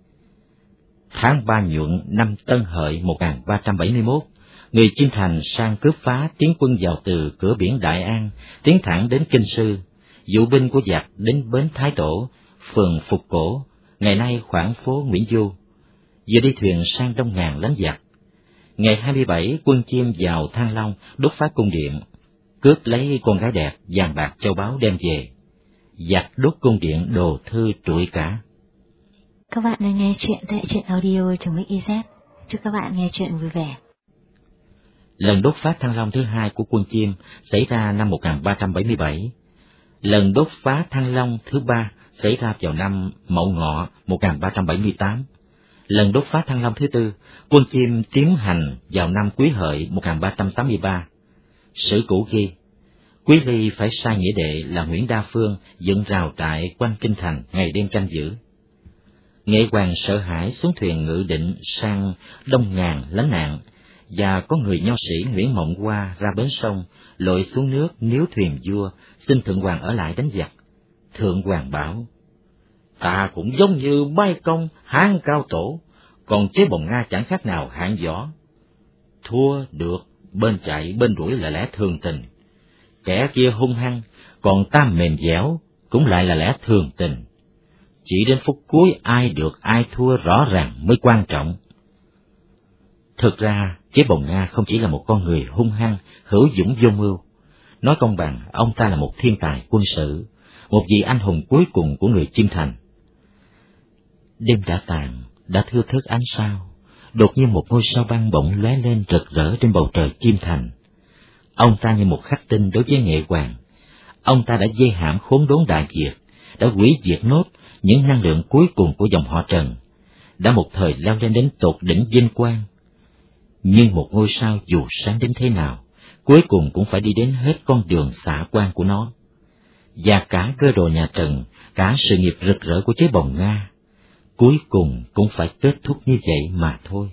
Speaker 2: tháng ba nhuận năm Tân Hợi một nghìn ba trăm bảy mươi mốt, người Chiêm Thành sang cướp phá, tiến quân vào từ cửa biển Đại An, tiến thẳng đến Kinh Sư, dụ binh của giặc đến bến Thái Tổ, phường Phục Cổ, ngày nay khoảng phố Nguyễn Du, vừa đi thuyền sang Đông Ngàn đánh giặc. Ngày hai mươi bảy, quân Chiêm vào Thăng Long đốt phá cung điện, cướp lấy con gái đẹp, vàng bạc châu báu đem về. Giặc đốt cung điện, đồ thư trụi cả.
Speaker 1: Các bạn đang nghe chuyện tại truyện audio trong Mix i zét. Chúc các bạn nghe chuyện vui vẻ.
Speaker 2: Lần đốt phá Thăng Long thứ hai của quân Chiêm xảy ra năm một nghìn ba trăm bảy mươi bảy. Lần đốt phá Thăng Long thứ ba xảy ra vào năm Mậu Ngọ một nghìn ba trăm bảy mươi tám. Lần đốt phá Thăng Long thứ tư, quân Chiêm tiến hành vào năm Quý Hợi một nghìn ba trăm tám mươi ba. Sử cũ ghi: Quý Ly phải sai nghĩa đệ là Nguyễn Đa Phương dựng rào trại quanh kinh thành, ngày đêm canh giữ. Nghệ Hoàng sợ hãi xuống thuyền ngự định sang Đông Ngàn lánh nạn, và có người nho sĩ Nguyễn Mộng Hoa ra bến sông lội xuống nước níu thuyền vua, xin Thượng Hoàng ở lại đánh giặc. Thượng Hoàng bảo: Ta cũng giống như Bai Công, Hán Cao Tổ, còn chế Bồng Nga chẳng khác nào hạng võ. Thua được, bên chạy bên đuổi là lẽ thường tình. Kẻ kia hung hăng, còn ta mềm dẻo, cũng lại là lẽ thường tình. Chỉ đến phút cuối ai được ai thua rõ ràng mới quan trọng. Thực ra, chế Bồng Nga không chỉ là một con người hung hăng, hữu dũng vô mưu. Nói công bằng, ông ta là một thiên tài quân sự, một vị anh hùng cuối cùng của người Chiêm Thành. Đêm đã tàn, đã thưa thớt ánh sao, đột nhiên một ngôi sao băng bỗng lóe lên rực rỡ trên bầu trời Chiêm Thành. Ông ta như một khắc tinh đối với Nghệ Hoàng. Ông ta đã dây hãm khốn đốn Đại Việt, đã hủy diệt nốt những năng lượng cuối cùng của dòng họ Trần, đã một thời leo lên đến tột đỉnh vinh quang. Nhưng một ngôi sao dù sáng đến thế nào, cuối cùng cũng phải đi đến hết con đường xạ quang của nó. Và cả cơ đồ nhà Trần, cả sự nghiệp rực rỡ của chế Bồng Nga, cuối cùng cũng phải kết thúc như vậy mà thôi.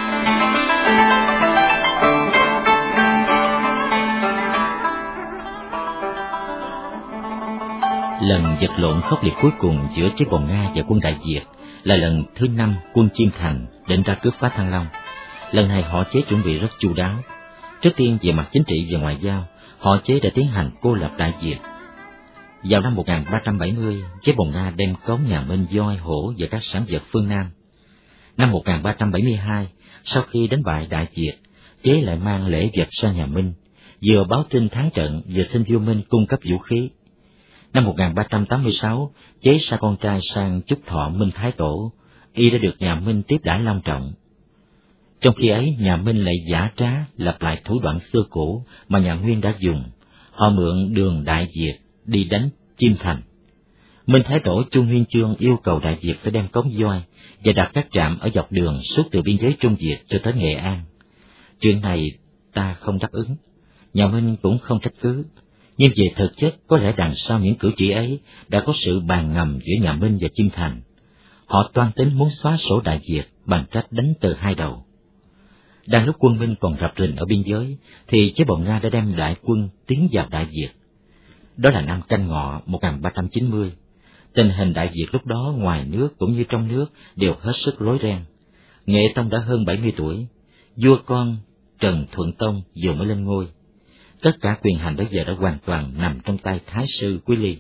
Speaker 2: Lần vật lộn khốc liệt cuối cùng giữa chế Bồng Nga và quân Đại Việt là lần thứ năm quân Chiêm Thành định ra cướp phá Thăng Long. Lần này họ chế chuẩn bị rất chu đáo. Trước tiên về mặt chính trị và ngoại giao, họ chế đã tiến hành cô lập Đại Việt. Vào năm một nghìn ba trăm bảy mươi, chế Bồng Nga đem cống nhà Minh, voi, hổ và các sản vật phương Nam. Năm một nghìn ba trăm bảy mươi hai, sau khi đánh bại Đại Việt, chế lại mang lễ vật sang nhà Minh, vừa báo tin thắng trận, vừa xin vua Minh cung cấp vũ khí. Năm một nghìn ba trăm tám mươi sáu, chế sai con trai sang chúc thọ Minh Thái Tổ, y đã được nhà Minh tiếp đãi long trọng. Trong khi ấy, nhà Minh lại giả trá lặp lại thủ đoạn xưa cũ mà nhà Nguyên đã dùng. Họ mượn đường Đại Việt đi đánh Chiêm Thành. Minh Thái Tổ Chu Nguyên Chương yêu cầu Đại Việt phải đem cống voi và đặt các trạm ở dọc đường suốt từ biên giới Trung Việt cho tới Nghệ An. Chuyện này ta không đáp ứng, nhà Minh cũng không trách cứ. Nhưng về thực chất, có lẽ đằng sau những cử chỉ ấy đã có sự bàn ngầm giữa nhà Minh và Chiêm Thành. Họ toan tính muốn xóa sổ Đại Việt bằng cách đánh từ hai đầu. Đang lúc quân Minh còn rập rình ở biên giới, thì chế Bồng Nga đã đem đại quân tiến vào Đại Việt. Đó là năm Canh Ngọ một nghìn ba trăm chín mươi. Tình hình Đại Việt lúc đó ngoài nước cũng như trong nước đều hết sức rối ren. Nghệ Tông đã hơn bảy mươi tuổi, vua con Trần Thuận Tông vừa mới lên ngôi. Tất cả quyền hành bây giờ đã hoàn toàn nằm trong tay Thái sư Quý Ly.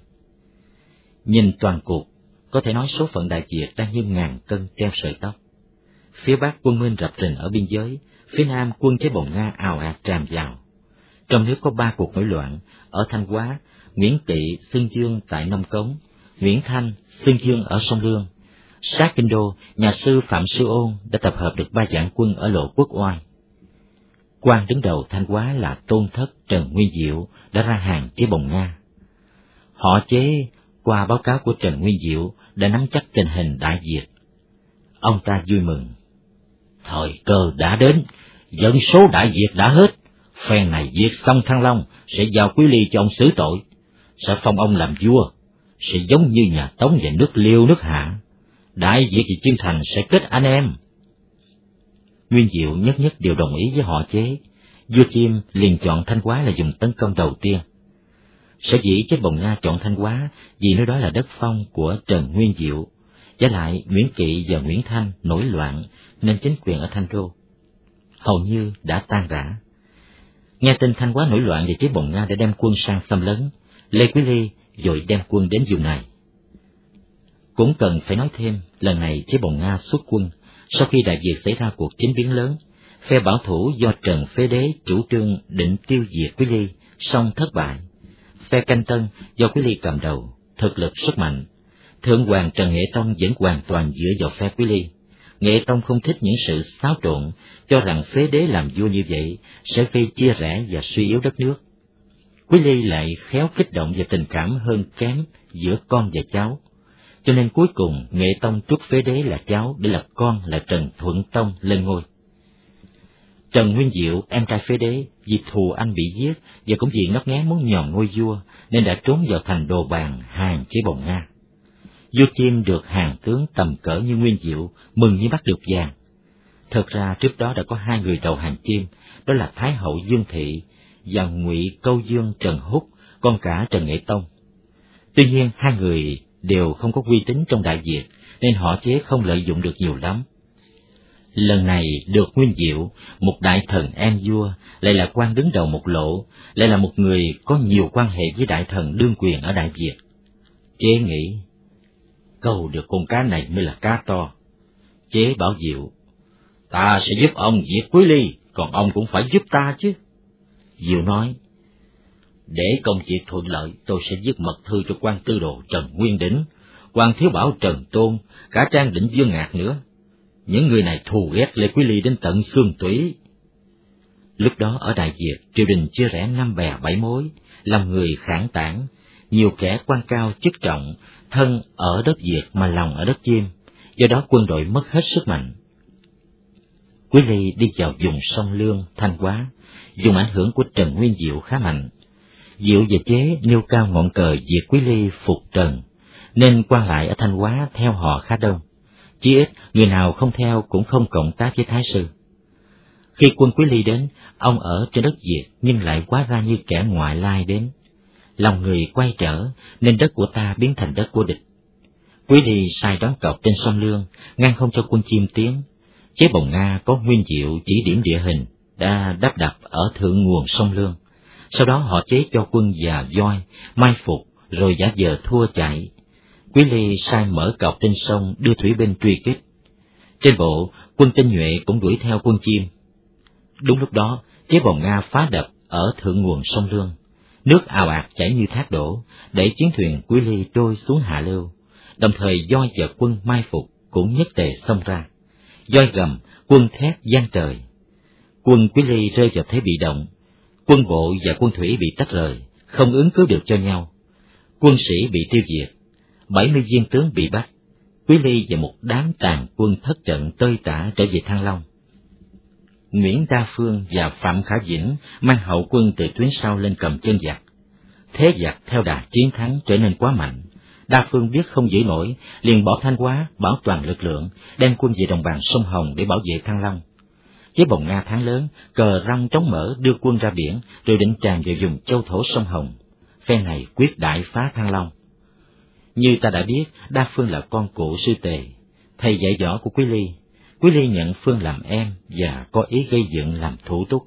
Speaker 2: Nhìn toàn cuộc, có thể nói số phận Đại Việt đang như ngàn cân treo sợi tóc. Phía Bắc quân Minh rập rình ở biên giới, phía Nam quân chế Bồng Nga ào ạt tràn vào. Trong nước có ba cuộc nổi loạn: ở Thanh Hóa, Nguyễn Kỵ xưng dương tại Nông Cống, Nguyễn Thanh xưng dương ở Sông Lương. Sát kinh đô, nhà sư Phạm Sư Ôn đã tập hợp được ba vạn quân ở Lộ Quốc Oai. Quan đứng đầu Thanh Hóa là Tôn Thất Trần Nguyên Diệu đã ra hàng chế Bồng Nga. Họ Chế, qua báo cáo của Trần Nguyên Diệu, đã nắm chắc tình hình Đại Việt. Ông ta vui mừng. Thời cơ đã đến, dân số Đại Việt đã hết, phen này diệt xong Thăng Long sẽ giao Quý Ly cho ông xử tội, sẽ phong ông làm vua, sẽ giống như nhà Tống và nước Liêu nước Hạ. Đại Việt và Chiêm Thành sẽ kết anh em. Nguyên Diệu nhất nhất đều đồng ý với Họ Chế. Vua Chiêm liền chọn Thanh Hóa là vùng tấn công đầu tiên. Sở dĩ Chế Bồng Nga chọn Thanh Hóa vì nơi đó là đất phong của Trần Nguyên Diệu, với lại Nguyễn Kỵ và Nguyễn Thanh nổi loạn nên chính quyền ở Thanh Đô hầu như đã tan rã. Nghe tin Thanh Hóa nổi loạn và Chế Bồng Nga đã đem quân sang xâm lấn, Lê Quý Ly vội đem quân đến vùng này. Cũng cần phải nói thêm, lần này Chế Bồng Nga xuất quân sau khi Đại Việt xảy ra cuộc chính biến lớn. Phe bảo thủ do Trần Phế Đế chủ trương định tiêu diệt Quý Ly, song thất bại. Phe Canh Tân do Quý Ly cầm đầu, thực lực rất mạnh. Thượng hoàng Trần Nghệ Tông vẫn hoàn toàn dựa vào phe Quý Ly. Nghệ Tông không thích những sự xáo trộn, cho rằng Phế Đế làm vua như vậy sẽ gây chia rẽ và suy yếu đất nước. Quý Ly lại khéo kích động và tình cảm hơn kém giữa con và cháu, cho nên cuối cùng Nghệ Tông truất Phế Đế là cháu để lập con là Trần Thuận Tông lên ngôi. Trần Nguyên Diệu, em trai Phế Đế, vì thù anh bị giết và cũng vì ngấp nghé muốn nhòm ngôi vua nên đã trốn vào thành Đồ Bàn hàng Chế Bồng Nga. Vua Chiêm được hàng tướng tầm cỡ như Nguyên Diệu mừng như bắt được vàng. Thật ra trước đó đã có hai người đầu hàng Chiêm, đó là Thái hậu Dương Thị và Ngụy Câu Dương Trần Húc, con cả Trần Nghệ Tông. Tuy nhiên hai người đều không có uy tín trong Đại Việt nên Họ Chế không lợi dụng được nhiều lắm. Lần này được Nguyên Diệu, một đại thần em vua, lại là quan đứng đầu một lộ, lại là một người có nhiều quan hệ với đại thần đương quyền ở Đại Việt. Chế nghĩ, câu được con cá này mới là cá to. Chế bảo Diệu, ta sẽ giúp ông diệt Quý Ly, còn ông cũng phải giúp ta chứ. Diệu nói, để công việc thuận lợi, tôi sẽ viết mật thư cho quan tư đồ Trần Nguyên Đỉnh, quan thiếu bảo Trần Tôn, cả Trang Định Dương Ngạc nữa. Những người này thù ghét Lê Quý Ly đến tận xương tủy. Lúc đó ở Đại Việt, triều đình chia rẽ năm bè bảy mối, làm người khản tản, nhiều kẻ quan cao chức trọng, thân ở đất Việt mà lòng ở đất Chiêm, do đó quân đội mất hết sức mạnh. Quý Ly đi vào vùng sông Lương, Thanh Hóa, dùng ảnh hưởng của Trần Nguyên Diệu khá mạnh. Diệu và Chế nêu cao ngọn cờ diệt Quý Ly phục Trần, nên quan lại ở Thanh Hóa theo họ khá đông. Chí ít người nào không theo cũng không cộng tác với Thái sư. Khi quân Quý Ly đến, ông ở trên đất Việt nhưng lại hóa ra như kẻ ngoại lai đến. Lòng người quay trở nên đất của ta biến thành đất của địch. Quý Ly sai đóng cọc trên sông Lương, ngăn không cho quân Chiêm tiến. Chế Bồng Nga có Nguyên Diệu chỉ điểm địa hình, đã đắp đập ở thượng nguồn sông Lương. Sau đó họ chế cho quân và voi mai phục, rồi giả vờ thua chạy. Quý Ly sai mở cọc trên sông đưa thủy binh truy kích. Trên bộ, quân tinh nhuệ cũng đuổi theo quân Chiêm. Đúng lúc đó, Chế Bồng Nga phá đập ở thượng nguồn sông Lương. Nước ào ạt chảy như thác đổ, để chiến thuyền Quý Ly trôi xuống hạ lưu. Đồng thời voi và quân mai phục cũng nhất tề xông ra. Voi gầm, quân thét vang trời. Quân Quý Ly rơi vào thế bị động. Quân bộ và quân thủy bị tách rời, không ứng cứu được cho nhau. Quân sĩ bị tiêu diệt, bảy mươi viên tướng bị bắt. Quý Ly và một đám tàn quân thất trận tơi tả trở về Thăng Long. Nguyễn Đa Phương và Phạm Khả Vĩnh mang hậu quân từ tuyến sau lên cầm chân giặc. Thế giặc theo đà chiến thắng trở nên quá mạnh. Đa Phương biết không giữ nổi, liền bỏ Thanh Hóa bảo toàn lực lượng, đem quân về đồng bằng sông Hồng để bảo vệ Thăng Long. Chế Bồng Nga thắng lớn, cờ răng trống mở đưa quân ra biển, rồi định tràn vào vùng châu thổ sông Hồng. Phe này quyết đại phá Thăng Long. Như ta đã biết, Đa Phương là con cụ Sư Tề, thầy dạy võ của Quý Ly. Quý Ly nhận Phương làm em và có ý gây dựng làm thủ túc.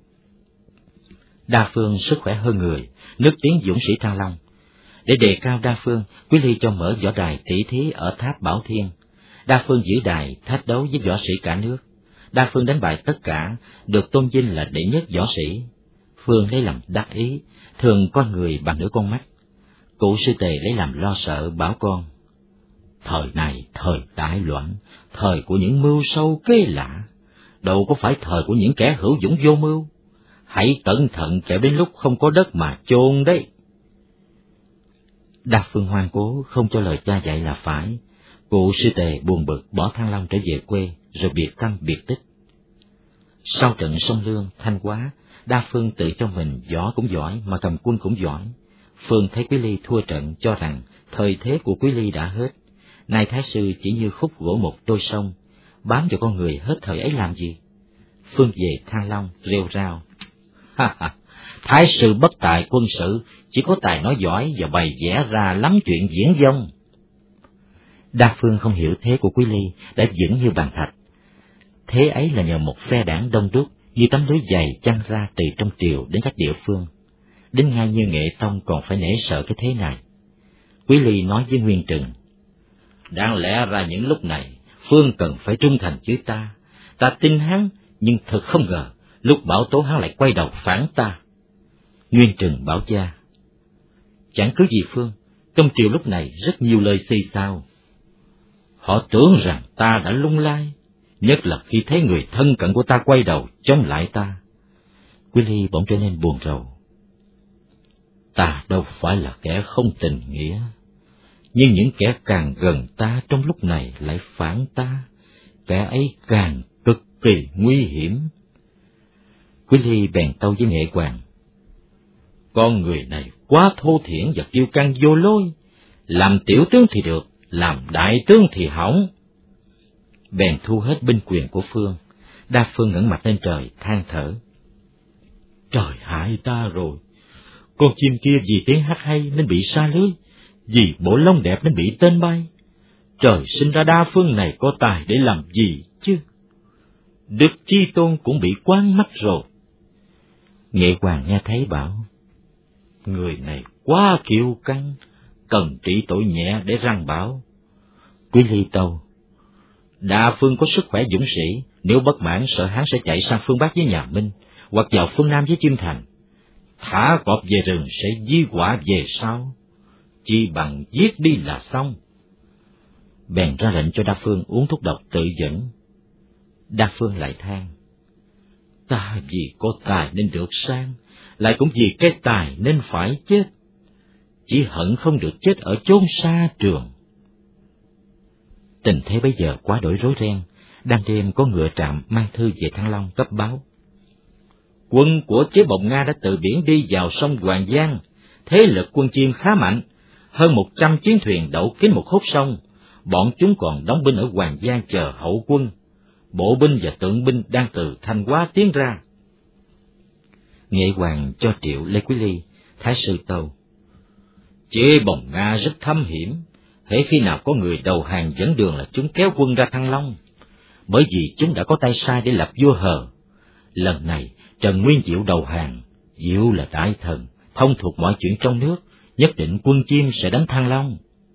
Speaker 2: Đa Phương sức khỏe hơn người, nước tiếng dũng sĩ Thăng Long. Để đề cao Đa Phương, Quý Ly cho mở võ đài tỷ thí ở tháp Bảo Thiên. Đa Phương giữ đài thách đấu với võ sĩ cả nước. Đa Phương đánh bại tất cả, được tôn vinh là đệ nhất võ sĩ. Phương lấy làm đắc ý, thường coi người bằng nửa con mắt. Cụ Sư Tề lấy làm lo sợ, bảo con: thời này thời đại loạn, thời của những mưu sâu kế lạ, đâu có phải thời của những kẻ hữu dũng vô mưu. Hãy cẩn thận kẻo đến lúc không có đất mà chôn đấy. Đa Phương ngoan cố không cho lời cha dạy là phải. Cụ sư tề buồn bực bỏ Thăng Long trở về quê, rồi biệt tâm biệt tích. Sau trận sông Lương, Thanh Hóa, Đa Phương tự cho mình võ cũng giỏi mà cầm quân cũng giỏi. Phương thấy Quý Ly thua trận, cho rằng thời thế của Quý Ly đã hết. Nay Thái sư chỉ như khúc gỗ một trôi sông, bám vào con người hết thời ấy làm gì? Phương về Thăng Long rêu rao: ha ha, Thái sư bất tài quân sự, chỉ có tài nói giỏi và bày vẽ ra lắm chuyện viển vông. Đa Phương không hiểu thế của Quý Ly đã vững như bàn thạch. Thế ấy là nhờ một phe đảng đông đúc như tấm lưới dày chăn ra từ trong triều đến các địa phương. Đến ngay như Nghệ Tông còn phải nể sợ cái thế này. Quý Ly nói với Nguyên Trừng: đáng lẽ ra những lúc này Phương cần phải trung thành với ta. Ta tin hắn, nhưng thật không ngờ lúc bão tố hắn lại quay đầu phản ta. Nguyên Trừng bảo cha: chẳng cứ gì Phương, trong triều lúc này rất nhiều lời xì xào. Họ tưởng rằng ta đã lung lay, nhất là khi thấy người thân cận của ta quay đầu chống lại ta. Quý Ly bỗng trở nên buồn rầu. Ta đâu phải là kẻ không tình nghĩa, nhưng những kẻ càng gần ta trong lúc này lại phản ta, kẻ ấy càng cực kỳ nguy hiểm. Quý Ly bèn tâu với Nghệ Hoàng: con người này quá thô thiển và kiêu căng vô lối, làm tiểu tướng thì được, làm đại tướng thì hỏng. Bèn thu hết binh quyền của Phương. Đa Phương ngẩng mặt lên trời than thở: trời hại ta rồi, con chim kia vì tiếng hát hay nên bị sa lưới, vì bộ lông đẹp nên bị tên bay. Trời sinh ra Đa Phương này có tài để làm gì chứ? Đức Chi Tôn cũng bị quán mắt rồi. Nghệ Hoàng nghe thấy bảo: người này quá kiêu căng, cần trị tội nhẹ để răng bảo. Quý Ly tâu: Đa Phương có sức khỏe dũng sĩ, nếu bất mãn sợ hắn sẽ chạy sang phương Bắc với nhà Minh, hoặc vào phương Nam với Chiêm Thành. Thả cọp về rừng sẽ di họa về sau, chi bằng giết đi là xong. Bèn ra lệnh cho Đa Phương uống thuốc độc tự dẫn. Đa Phương lại than: ta vì có tài nên được sang, lại cũng vì cái tài nên phải chết. Chỉ hận không được chết ở chốn xa trường. Tình thế bây giờ quá đổi rối ren. Đêm đêm có ngựa trạm mang thư về Thăng Long cấp báo: quân của chế Bồng Nga đã từ biển đi vào sông Hoàng Giang, thế lực quân Chiêm khá mạnh, hơn một trăm chiến thuyền đậu kín một khúc sông. Bọn chúng còn đóng binh ở Hoàng Giang chờ hậu quân. Bộ binh và tượng binh đang từ Thanh Hóa tiến ra. Nghệ Hoàng cho triệu Lê Quý Ly. Thái sư tâu: chế Bồng Nga rất thâm hiểm, hễ khi nào có người đầu hàng dẫn đường là chúng kéo quân ra Thăng Long, bởi vì chúng đã có tay sai để lập vua Hờ. Lần này Trần Nguyên Diệu đầu hàng. Diệu là đại thần, thông thuộc mọi chuyện trong nước, nhất định quân Chiêm sẽ đánh Thăng Long.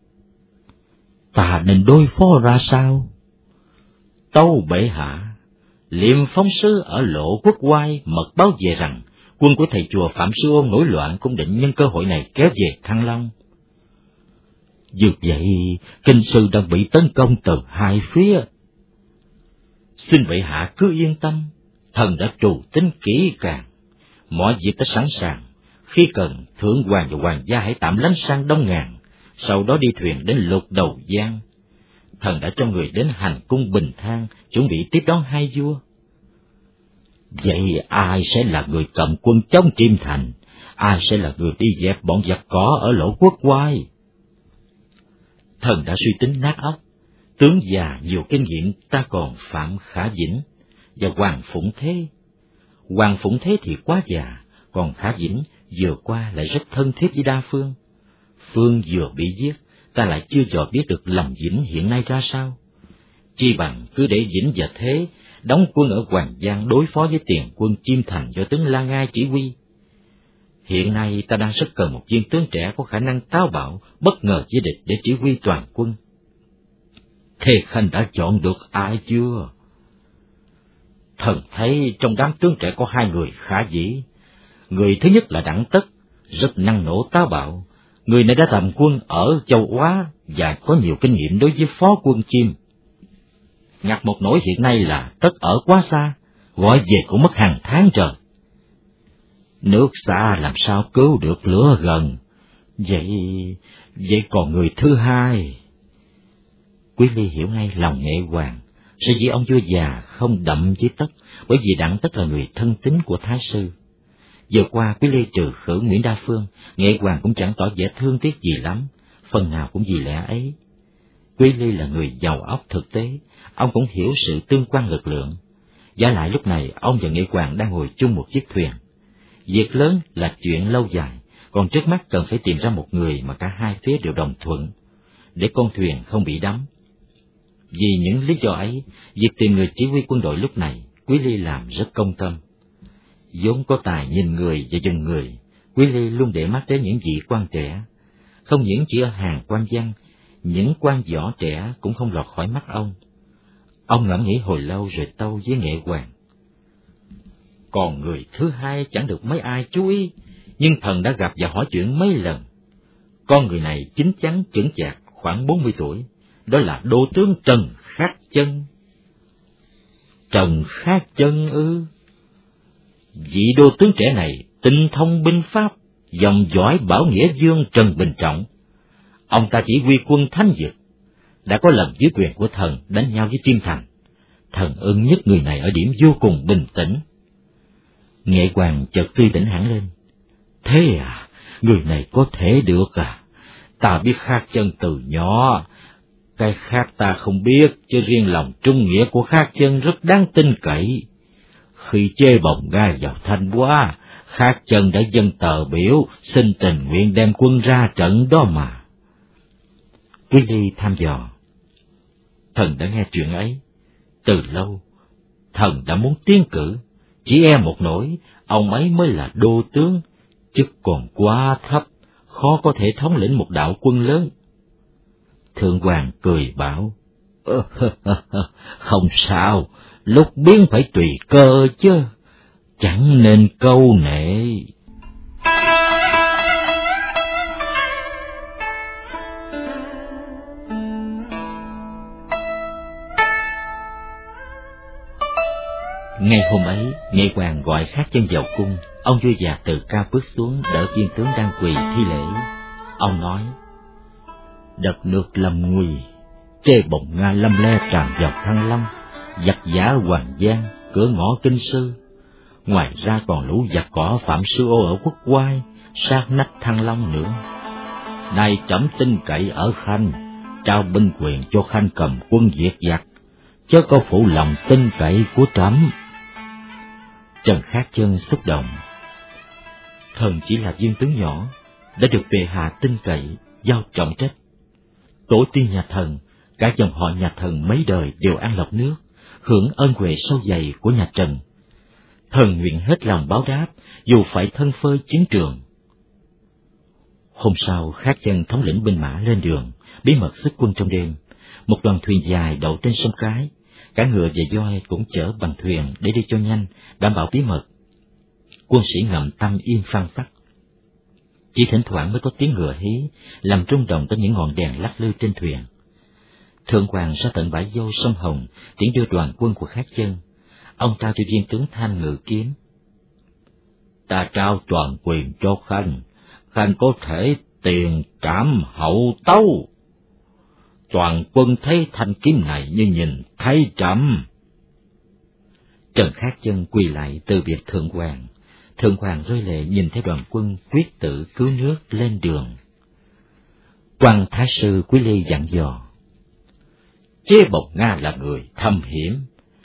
Speaker 2: Ta nên đối phó ra sao? Tâu bệ hạ, Liêm Phong sứ ở Lộ Quốc Oai mật báo về rằng quân của thầy chùa Phạm Sư Ôn nổi loạn, cũng định nhân cơ hội này kéo về Thăng Long. Dù vậy, kinh sư đang bị tấn công từ hai phía. Xin bệ hạ cứ yên tâm, thần đã trù tính kỹ càng, mọi việc đã sẵn sàng. Khi cần, thượng hoàng và hoàng gia hãy tạm lánh sang Đông Ngàn, sau đó đi thuyền đến Lục Đầu Giang. Thần đã cho người đến hành cung Bình Thang, chuẩn bị tiếp đón hai vua. Vậy ai sẽ là người cầm quân chống Chiêm Thành? Ai sẽ là người đi dẹp bọn giặc cỏ ở Lỗ Quốc Oai? Thần đã suy tính nát óc. Tướng già nhiều kinh nghiệm ta còn Phạm Khả Vĩnh và Hoàng Phụng Thế. Hoàng Phụng Thế thì quá già, còn Khả Vĩnh vừa qua lại rất thân thiết với Đa Phương. Phương vừa bị giết, ta lại chưa dò biết được lòng Vĩnh hiện nay ra sao. Chi bằng cứ để Vĩnh và Thế đóng quân ở Hoàng Giang đối phó với tiền quân Chiêm Thành do tướng La Ngai chỉ huy. Hiện nay ta đang rất cần một viên tướng trẻ có khả năng táo bạo, bất ngờ với địch để chỉ huy toàn quân. Thế Khanh đã chọn được ai chưa? Thần thấy trong đám tướng trẻ có hai người khả dĩ. Người thứ nhất là Đặng Tất, rất năng nổ táo bạo. Người này đã làm quân ở châu Hóa và có nhiều kinh nghiệm đối với phó quân Chiêm. Ngặt một nỗi hiện nay là Tất ở quá xa, gọi về cũng mất hàng tháng trời. Nước xa làm sao cứu được lửa gần. Vậy Vậy còn người thứ hai? Quý ly hiểu ngay lòng Nghệ Hoàng, sở dĩ ông vua già không đậm với Tất, bởi vì Đặng Tất là người thân tín của Thái sư. Vừa qua Quý ly trừ khử Nguyễn Đa Phương, Nghệ Hoàng cũng chẳng tỏ vẻ thương tiếc gì lắm, phần nào cũng vì lẽ ấy. Quý ly là người giàu óc thực tế, ông cũng hiểu sự tương quan lực lượng. Giả lại lúc này ông và Nghệ Hoàng đang ngồi chung một chiếc thuyền. Việc lớn là chuyện lâu dài, còn trước mắt cần phải tìm ra một người mà cả hai phía đều đồng thuận, để con thuyền không bị đắm. Vì những lý do ấy, việc tìm người chỉ huy quân đội lúc này, Quý ly làm rất công tâm. Vốn có tài nhìn người và dừng người, Quý ly luôn để mắt đến những vị quan trẻ. Không những chỉ ở hàng quan văn, những quan võ trẻ cũng không lọt khỏi mắt ông. Ông ngẫm nghĩ hồi lâu rồi tâu với Nghệ Hoàng: còn người thứ hai chẳng được mấy ai chú ý, nhưng thần đã gặp và hỏi chuyện mấy lần. Con người này chín chắn chững chạc, khoảng bốn mươi tuổi, đó là đô tướng Trần Khát Chân. Trần Khát Chân ư? Vị đô tướng trẻ này tinh thông binh pháp, dòng dõi Bảo Nghĩa Vương Trần Bình Trọng. Ông ta chỉ huy quân Thánh Dực, đã có lần dưới quyền của thần đánh nhau với Chiêm Thành. Thần ưng nhất người này ở điểm vô cùng bình tĩnh. Nghệ Hoàng chợt tươi tỉnh hẳn lên. Thế à, người này có thể được à? Ta biết Khát Chân từ nhỏ, cái khác ta không biết, chứ riêng lòng trung nghĩa của Khát Chân rất đáng tin cậy. Khi chê bồng gai vào Thanh Hóa, Khát Chân đã dâng tờ biểu xin tình nguyện đem quân ra trận đó mà. Quý ly thăm dò: thần đã nghe chuyện ấy. Từ lâu, thần đã muốn tiến cử, chỉ e một nỗi, ông ấy mới là đô tướng, chức còn quá thấp, khó có thể thống lĩnh một đạo quân lớn. Thượng Hoàng cười bảo: không sao, lúc biến phải tùy cơ chứ, chẳng nên câu nệ. Ngay hôm ấy, Nghệ Hoàng gọi Khát Chân vào cung. Ông vua già từ cao bước xuống đỡ viên tướng đang quỳ thi lễ. Ông nói: đất nước lâm nguy, chê bồng Nga lâm le tràn vào Thăng Long, giặc giả Hoàng Giang, cửa ngõ Kinh Sư. Ngoài ra còn lũ giặc cỏ Phạm Sư Ô ở Quốc Oai, sát nách Thăng Long nữa. Nay trẫm tin cậy ở Khanh, trao binh quyền cho Khanh cầm quân diệt giặc, chớ có phụ lòng tin cậy của trẫm. Trần Khát Chân xúc động: thần chỉ là viên tướng nhỏ, đã được bệ hạ tin cậy, giao trọng trách. Tổ tiên nhà thần, cả dòng họ nhà thần mấy đời đều ăn lộc nước, hưởng ơn huệ sâu dày của nhà Trần. Thần nguyện hết lòng báo đáp, dù phải thân phơi chiến trường. Hôm sau, Khát Chân thống lĩnh binh mã lên đường, bí mật xuất quân trong đêm. Một đoàn thuyền dài đậu trên sông Cái, cả ngựa và voi cũng chở bằng thuyền để đi cho nhanh, đảm bảo bí mật. Quân sĩ ngậm tâm im phăng phắc. Chỉ thỉnh thoảng mới có tiếng ngựa hí, làm rung động tới những ngọn đèn lắc lư trên thuyền. Thượng Hoàng ra tận bãi dâu sông Hồng, tiễn đưa đoàn quân của Khát Chân. Ông trao cho viên tướng Thanh ngự kiếm. Ta trao toàn quyền cho Khanh, Khanh có thể tiền trảm hậu tấu. Toàn quân thấy thanh kiếm này như nhìn thấy trẫm. Trần Khát Chân quỳ lại từ biệt Thượng Hoàng. Thượng Hoàng rơi lệ nhìn thấy đoàn quân quyết tử cứu nước lên đường. Quan Thái sư Quý ly dặn dò: Chế bồng Nga là người thâm hiểm,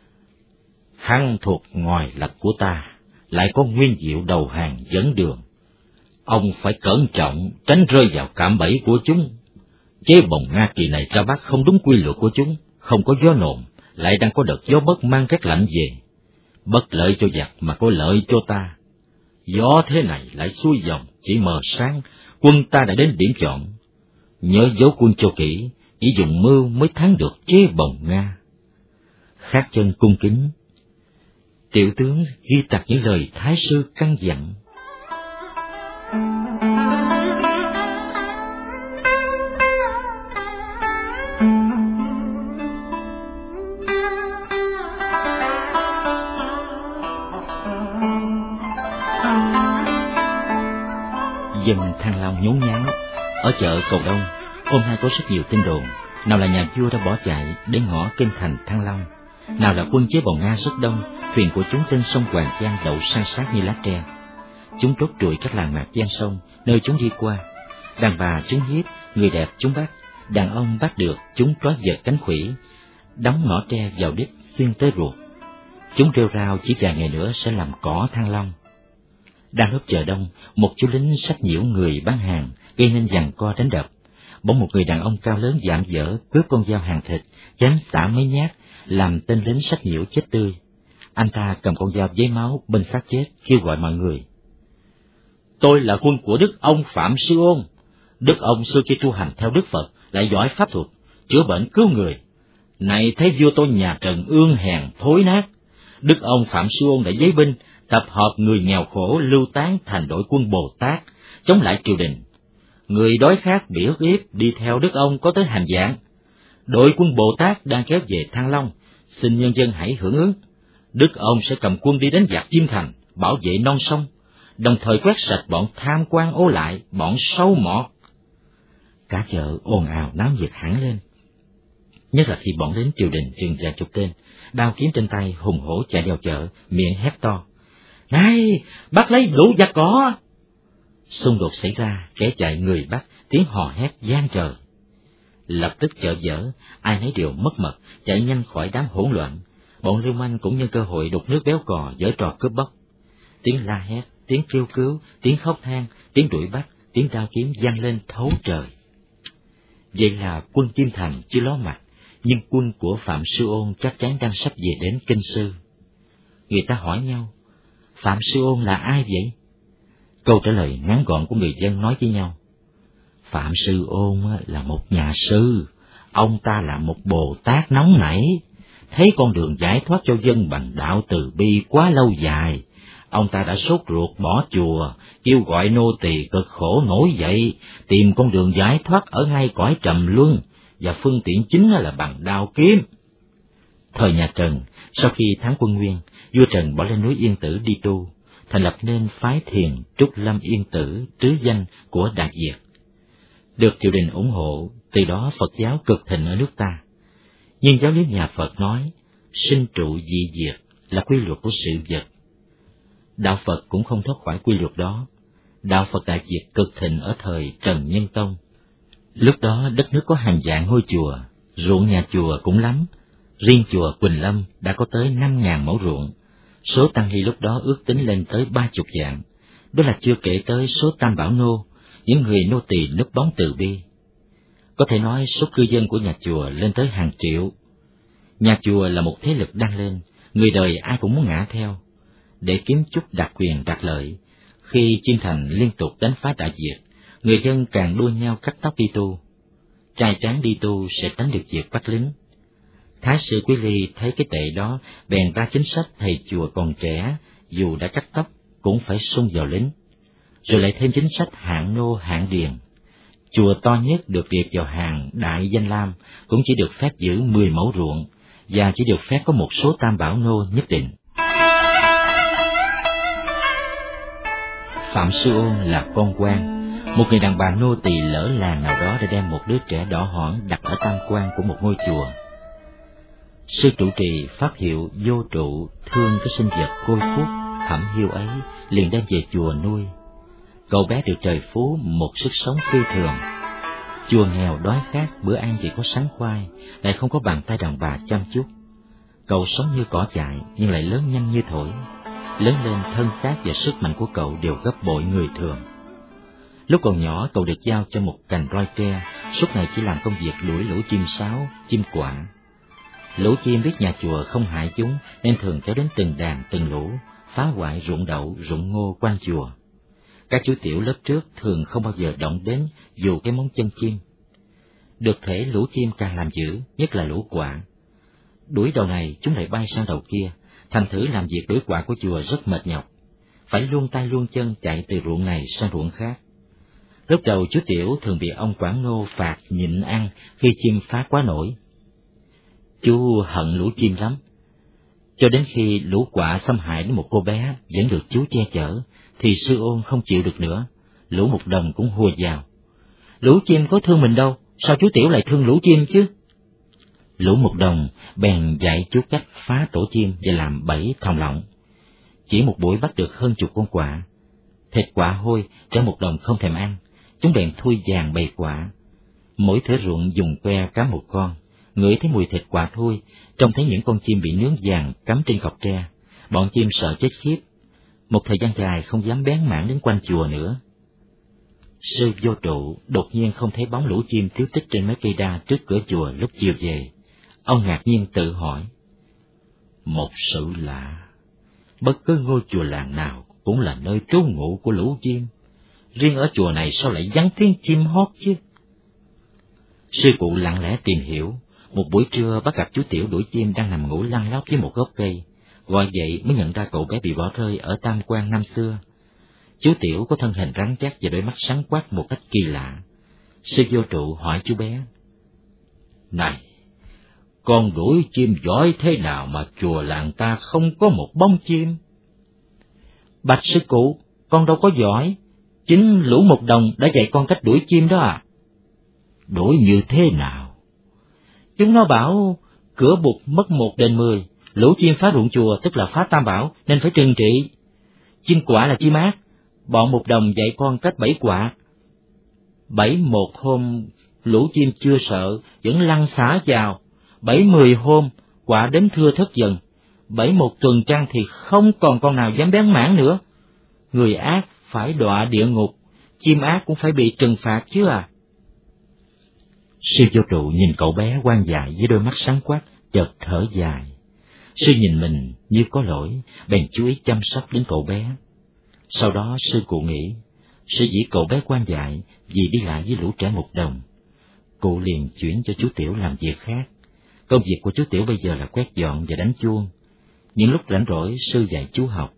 Speaker 2: hắn thuộc ngoài lạch của ta, lại có Nguyên Diệu đầu hàng dẫn đường. Ông phải cẩn trọng, tránh rơi vào cạm bẫy của chúng. Chế bồng Nga kỳ này ra Bắc không đúng quy luật của chúng, không có gió nồm, lại đang có đợt gió bất mang rét lạnh về. Bất lợi cho giặc mà có lợi cho ta. Gió thế này lại xuôi dòng, chỉ mờ sáng, quân ta đã đến điểm chọn. Nhớ giấu quân cho kỹ, chỉ dùng mưu mới thắng được chế bồng Nga. Khát Chân cung kính: Tiểu tướng ghi tạc những lời Thái sư căn dặn. Dân Thăng Long nhốn nháo, Ở chợ Cầu Đông, hôm nay có rất nhiều tin đồn, nào là nhà vua đã bỏ chạy đến ngõ kinh thành Thăng Long, nào là quân chế bầu Nga rất đông, thuyền của chúng trên sông Hoàng Giang đậu san sát như lá tre. Chúng đốt trụi các làng mạc gian sông nơi chúng đi qua. Đàn bà chúng hiếp, người đẹp chúng bắt, đàn ông bắt được chúng trói giật cánh khủy, đóng mỏ tre vào đít xuyên tới ruột. Chúng rêu rao chỉ vài ngày nữa sẽ làm cỏ Thăng Long. Đang lúc chợ đông, một chú lính sách nhiễu người bán hàng, gây nên giằng co đánh đập. Bỗng một người đàn ông cao lớn dạm dở cướp con dao hàng thịt, chém xả mấy nhát, làm tên lính sách nhiễu chết tươi. Anh ta cầm con dao giấy máu bên xác chết, kêu gọi mọi người: "Tôi là quân của Đức ông Phạm Sư Ôn. Đức ông xưa khi tu hành theo Đức Phật lại giỏi pháp thuật, chữa bệnh cứu người. Này thấy vua tôi nhà Trần ương hèn thối nát, Đức ông Phạm Sư Ôn đã giấy binh tập hợp người nghèo khổ lưu tán thành đội quân Bồ Tát chống lại triều đình. Người đói khát bị ức hiếp đi theo Đức ông có tới hàng vạn. Đội quân Bồ Tát đang kéo về Thăng Long, xin nhân dân hãy hưởng ứng. Đức ông sẽ cầm quân đi đánh giặc Chiêm Thành, bảo vệ non sông, đồng thời quét sạch bọn tham quan ô lại, bọn sâu mọt." Cả chợ ồn ào náo nhiệt hẳn lên, nhất là khi bọn lính triều đình chừng vài chục tên, đao kiếm trên tay hùng hổ chạy vào chợ, miệng hét to: "Này, bắt lấy lũ giặc cỏ!" Xung đột xảy ra, kẻ chạy người bắt, tiếng hò hét vang trời. Lập tức chợ dở, ai nấy đều mất mật, chạy nhanh khỏi đám hỗn loạn. Bọn lưu manh cũng nhân cơ hội đục nước béo cò, giở trò cướp bóc. Tiếng la hét, tiếng kêu cứu, tiếng khóc than, tiếng đuổi bắt, tiếng đao kiếm vang lên thấu trời. Vậy là quân Chiêm Thành chưa ló mặt, nhưng quân của Phạm Sư Ôn chắc chắn đang sắp về đến Kinh Sư. Người ta hỏi nhau: "Phạm Sư Ôn là ai vậy?" Câu trả lời ngắn gọn của người dân nói với nhau: "Phạm Sư Ôn là một nhà sư, ông ta là một Bồ Tát nóng nảy, thấy con đường giải thoát cho dân bằng đạo từ bi quá lâu dài, ông ta đã sốt ruột bỏ chùa, kêu gọi nô tỳ cực khổ nổi dậy, tìm con đường giải thoát ở ngay cõi trầm luân, và phương tiện chính là bằng đao kiếm." Thời nhà Trần, sau khi thắng quân Nguyên, vua Trần bỏ lên núi Yên Tử đi tu, thành lập nên phái thiền Trúc Lâm Yên Tử trứ danh của Đại Việt. Được triều đình ủng hộ, từ đó Phật giáo cực thịnh ở nước ta. Nhưng giáo lý nhà Phật nói, sinh trụ dị diệt là quy luật của sự vật. Đạo Phật cũng không thoát khỏi quy luật đó. Đạo Phật Đại Việt cực thịnh ở thời Trần Nhân Tông. Lúc đó đất nước có hàng vạn ngôi chùa, ruộng nhà chùa cũng lắm. Riêng chùa Quỳnh Lâm đã có tới năm ngàn mẫu ruộng. Số tăng ni lúc đó ước tính lên tới ba chục vạn. Đó là chưa kể tới số tam bảo nô, những người nô tỳ núp bóng từ bi. Có thể nói số cư dân của nhà chùa lên tới hàng triệu. Nhà chùa là một thế lực đang lên, người đời ai cũng muốn ngã theo. Để kiếm chút đặc quyền đặc lợi, khi Chiêm Thành liên tục đánh phá Đại Việt, người dân càng đua nhau cắt tóc đi tu. Trai tráng đi tu sẽ tránh được việc bắt lính. Thái sư Quý Ly thấy cái tệ đó, bèn ra chính sách thầy chùa còn trẻ, dù đã cắt tóc, cũng phải xung vào lính. Rồi lại thêm chính sách hạng nô hạng điền. Chùa to nhất được liệt vào hàng Đại Danh Lam, cũng chỉ được phép giữ mười mẫu ruộng, và chỉ được phép có một số tam bảo nô nhất định. Phạm Sư Ôn là con quan, một người đàn bà nô tỳ lỡ làng nào đó đã đem một đứa trẻ đỏ hỏn đặt ở tam quan của một ngôi chùa. Sư trụ trì phát hiệu vô trụ thương cái sinh vật côi cút thẩm hiu ấy, liền đem về chùa nuôi. Cậu bé được trời phú một sức sống phi thường. Chùa nghèo đói khát, bữa ăn chỉ có sắn khoai, lại không có bàn tay đàn bà chăm chút. Cậu sống như cỏ dại nhưng lại lớn nhanh như thổi. Lớn lên thân xác và sức mạnh của cậu đều gấp bội người thường. Lúc còn nhỏ, cậu được giao cho một cành roi tre, suốt ngày chỉ làm công việc đuổi lũ chim sáo, chim quạ. Lũ chim biết nhà chùa không hại chúng, nên thường kéo đến từng đàn từng lũ, phá hoại ruộng đậu, ruộng ngô quanh chùa. Các chú tiểu lớp trước thường không bao giờ động đến dù cái móng chân chim. Được thể lũ chim càng làm dữ, nhất là lũ quạ. Đuổi đầu này chúng lại bay sang đầu kia, thành thử làm việc đuổi quạ của chùa rất mệt nhọc, phải luôn tay luôn chân chạy từ ruộng này sang ruộng khác. Lúc đầu chú tiểu thường bị ông quản nô phạt nhịn ăn khi chim phá quá nổi. Chú hận lũ chim lắm, cho đến khi lũ quạ xâm hại đến một cô bé vẫn được chú che chở, thì Sư Ôn không chịu được nữa, lũ một đồng cũng hùa vào. lũ chim có thương mình đâu, sao chú Tiểu lại thương lũ chim chứ? Lũ Mục Đồng bèn dạy chú cách phá tổ chim và làm bẫy thòng lọng. Chỉ một buổi bắt được hơn chục con quạ. Thịt quạ hôi, trẻ Mục Đồng không thèm ăn, chúng bèn thui vàng bầy quạ. Mỗi thửa ruộng dùng que cắm một con, ngửi thấy mùi thịt quạ thui, trông thấy những con chim bị nướng vàng cắm trên cọc tre, bọn chim sợ chết khiếp. Một thời gian dài không dám bén mảng đến quanh chùa nữa. Sư Vô Trụ đột nhiên không thấy bóng lũ chim tiếu tích trên mấy cây đa trước cửa chùa lúc chiều về. Ông ngạc nhiên tự hỏi, một sự lạ, bất cứ ngôi chùa làng nào cũng là nơi trú ngụ của lũ chim, riêng ở chùa này sao lại vắng tiếng chim hót chứ? Sư cụ lặng lẽ tìm hiểu, một buổi trưa bắt gặp chú Tiểu đuổi chim đang nằm ngủ lăn lóc dưới một gốc cây, gọi dậy mới nhận ra cậu bé bị bỏ rơi ở Tam Quan năm xưa. Chú Tiểu có thân hình rắn chắc và đôi mắt sáng quắc một cách kỳ lạ. Sư Vô Trụ hỏi chú bé, này, con đuổi chim giỏi thế nào mà chùa làng ta không có một bóng chim? Bạch sư cụ, con đâu có giỏi, chính lũ Mục Đồng đã dạy con cách đuổi chim đó à. Đuổi như thế nào? Chúng nó bảo cửa bụt mất một đền mười, lũ chim phá ruộng chùa tức là phá tam bảo nên phải trừng trị. Chim quạ là chim ác, bọn Mục Đồng dạy con cách bẫy quạ. Bẫy một hôm lũ chim chưa sợ, vẫn lăn xả vào. Bẫy mười hôm, quạ đến thưa thất dần. Bẫy một tuần trăng thì không còn con nào dám bén mảng nữa. Người ác phải đọa địa ngục, chim ác cũng phải bị trừng phạt chứ à. Sư Vô Trụ nhìn cậu bé quan dại với đôi mắt sáng quắc, chợt thở dài. Sư nhìn mình như có lỗi, bèn chú ý chăm sóc đến cậu bé. Sau đó sư cụ nghĩ, sư dĩ cậu bé quan dại vì đi lại với lũ trẻ Mục Đồng. Cụ liền chuyển cho chú Tiểu làm việc khác. Công việc của chú Tiểu bây giờ là quét dọn và đánh chuông. Những lúc rảnh rỗi, sư dạy chú học.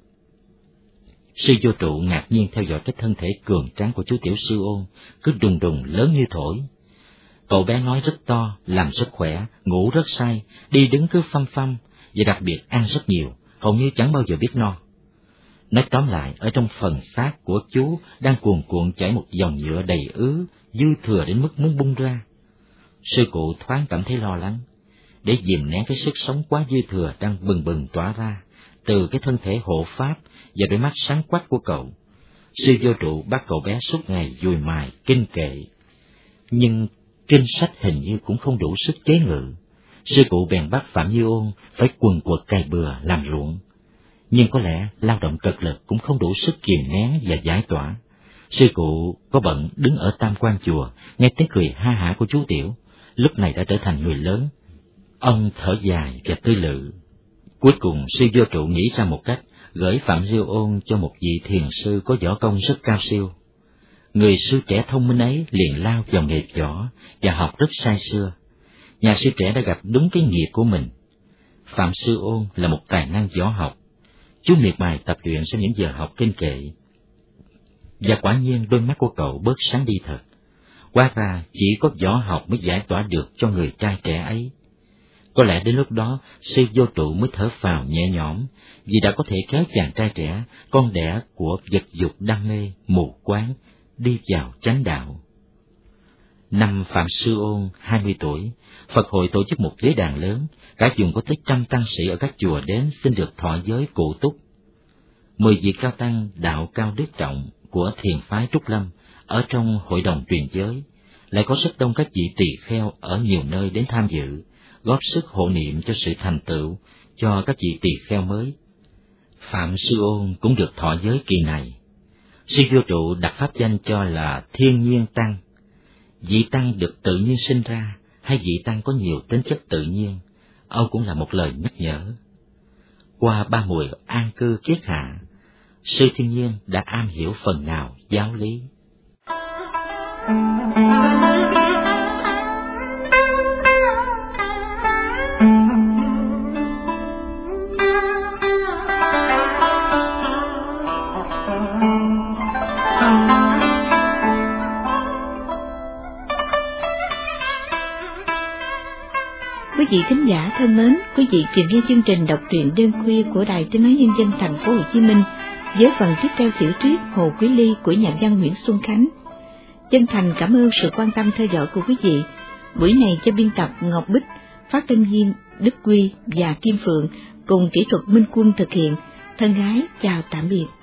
Speaker 2: Sư Vô Trụ ngạc nhiên theo dõi cái thân thể cường tráng của chú Tiểu Sư Ôn, cứ đùng đùng lớn như thổi. Cậu bé nói rất to, làm rất khỏe, ngủ rất say, đi đứng cứ phăm phăm, và đặc biệt ăn rất nhiều, hầu như chẳng bao giờ biết no. Nói tóm lại, ở trong phần xác của chú đang cuồn cuộn chảy một dòng nhựa đầy ứ, dư thừa đến mức muốn bung ra. Sư cụ thoáng cảm thấy lo lắng. Để dìm nén cái sức sống quá dư thừa đang bừng bừng tỏa ra từ cái thân thể hộ pháp và đôi mắt sáng quắc của cậu, sư Vô Trụ bắt cậu bé suốt ngày dùi mài kinh kệ. Nhưng kinh sách hình như cũng không đủ sức chế ngự. Sư cụ bèn bắt Phạm Như Ôn phải quần quật cày bừa làm ruộng. Nhưng có lẽ lao động cật lực cũng không đủ sức kìm nén và giải tỏa. Sư cụ có bận đứng ở Tam Quan chùa, nghe tiếng cười ha hả của chú Tiểu, lúc này đã trở thành người lớn. Ông thở dài và tư lự. Cuối cùng sư Vô Trụ nghĩ ra một cách, gửi Phạm Như Ôn cho một vị thiền sư có võ công rất cao siêu. Người sư trẻ thông minh ấy liền lao vào nghề võ và học rất say sưa. Nhà sư trẻ đã gặp đúng cái nghiệp của mình. Phạm Sư Ôn là một tài năng võ học. Chú miệt mài tập luyện sau những giờ học kinh kệ. Và quả nhiên đôi mắt của cậu bớt sáng đi thật. Hóa ra chỉ có võ học mới giải tỏa được cho người trai trẻ ấy. Có lẽ đến lúc đó sư Vô Trụ mới thở phào nhẹ nhõm, vì đã có thể kéo chàng trai trẻ, con đẻ của vật dục đam mê, mù quáng, đi vào chánh đạo. Năm Phạm Sư Ôn hai mươi tuổi, Phật hội tổ chức một giới đàn lớn, cả vùng có tới trăm tăng sĩ ở các chùa đến xin được thọ giới cụ túc. Mười vị cao tăng đạo cao đức trọng của thiền phái Trúc Lâm ở trong hội đồng truyền giới, lại có rất đông các vị tỳ kheo ở nhiều nơi đến tham dự, góp sức hộ niệm cho sự thành tựu cho các vị tỳ kheo mới. Phạm Sư Ôn cũng được thọ giới kỳ này. Sư Vô Trụ đặt pháp danh cho là Thiên Nhiên Tăng. Vị tăng được tự nhiên sinh ra, hay vị tăng có nhiều tính chất tự nhiên, ông cũng là một lời nhắc nhở. Qua ba mùa an cư kiết hạ, sư Thiên Nhiên đã am hiểu phần nào giáo lý.
Speaker 3: Quý vị khán giả thân mến, quý vị truyền nghe chương trình đọc truyện đêm khuya của Đài Tiếng nói Nhân dân thành phố Hồ Chí Minh với phần tiếp theo tiểu thuyết Hồ Quý Ly của nhà văn Nguyễn Xuân Khánh. Chân thành cảm ơn sự quan tâm theo dõi của quý vị. Buổi này cho biên tập Ngọc Bích, phát thanh viên Đức Quy và Kim Phượng cùng kỹ thuật Minh Quân thực hiện. Thân ái chào tạm biệt.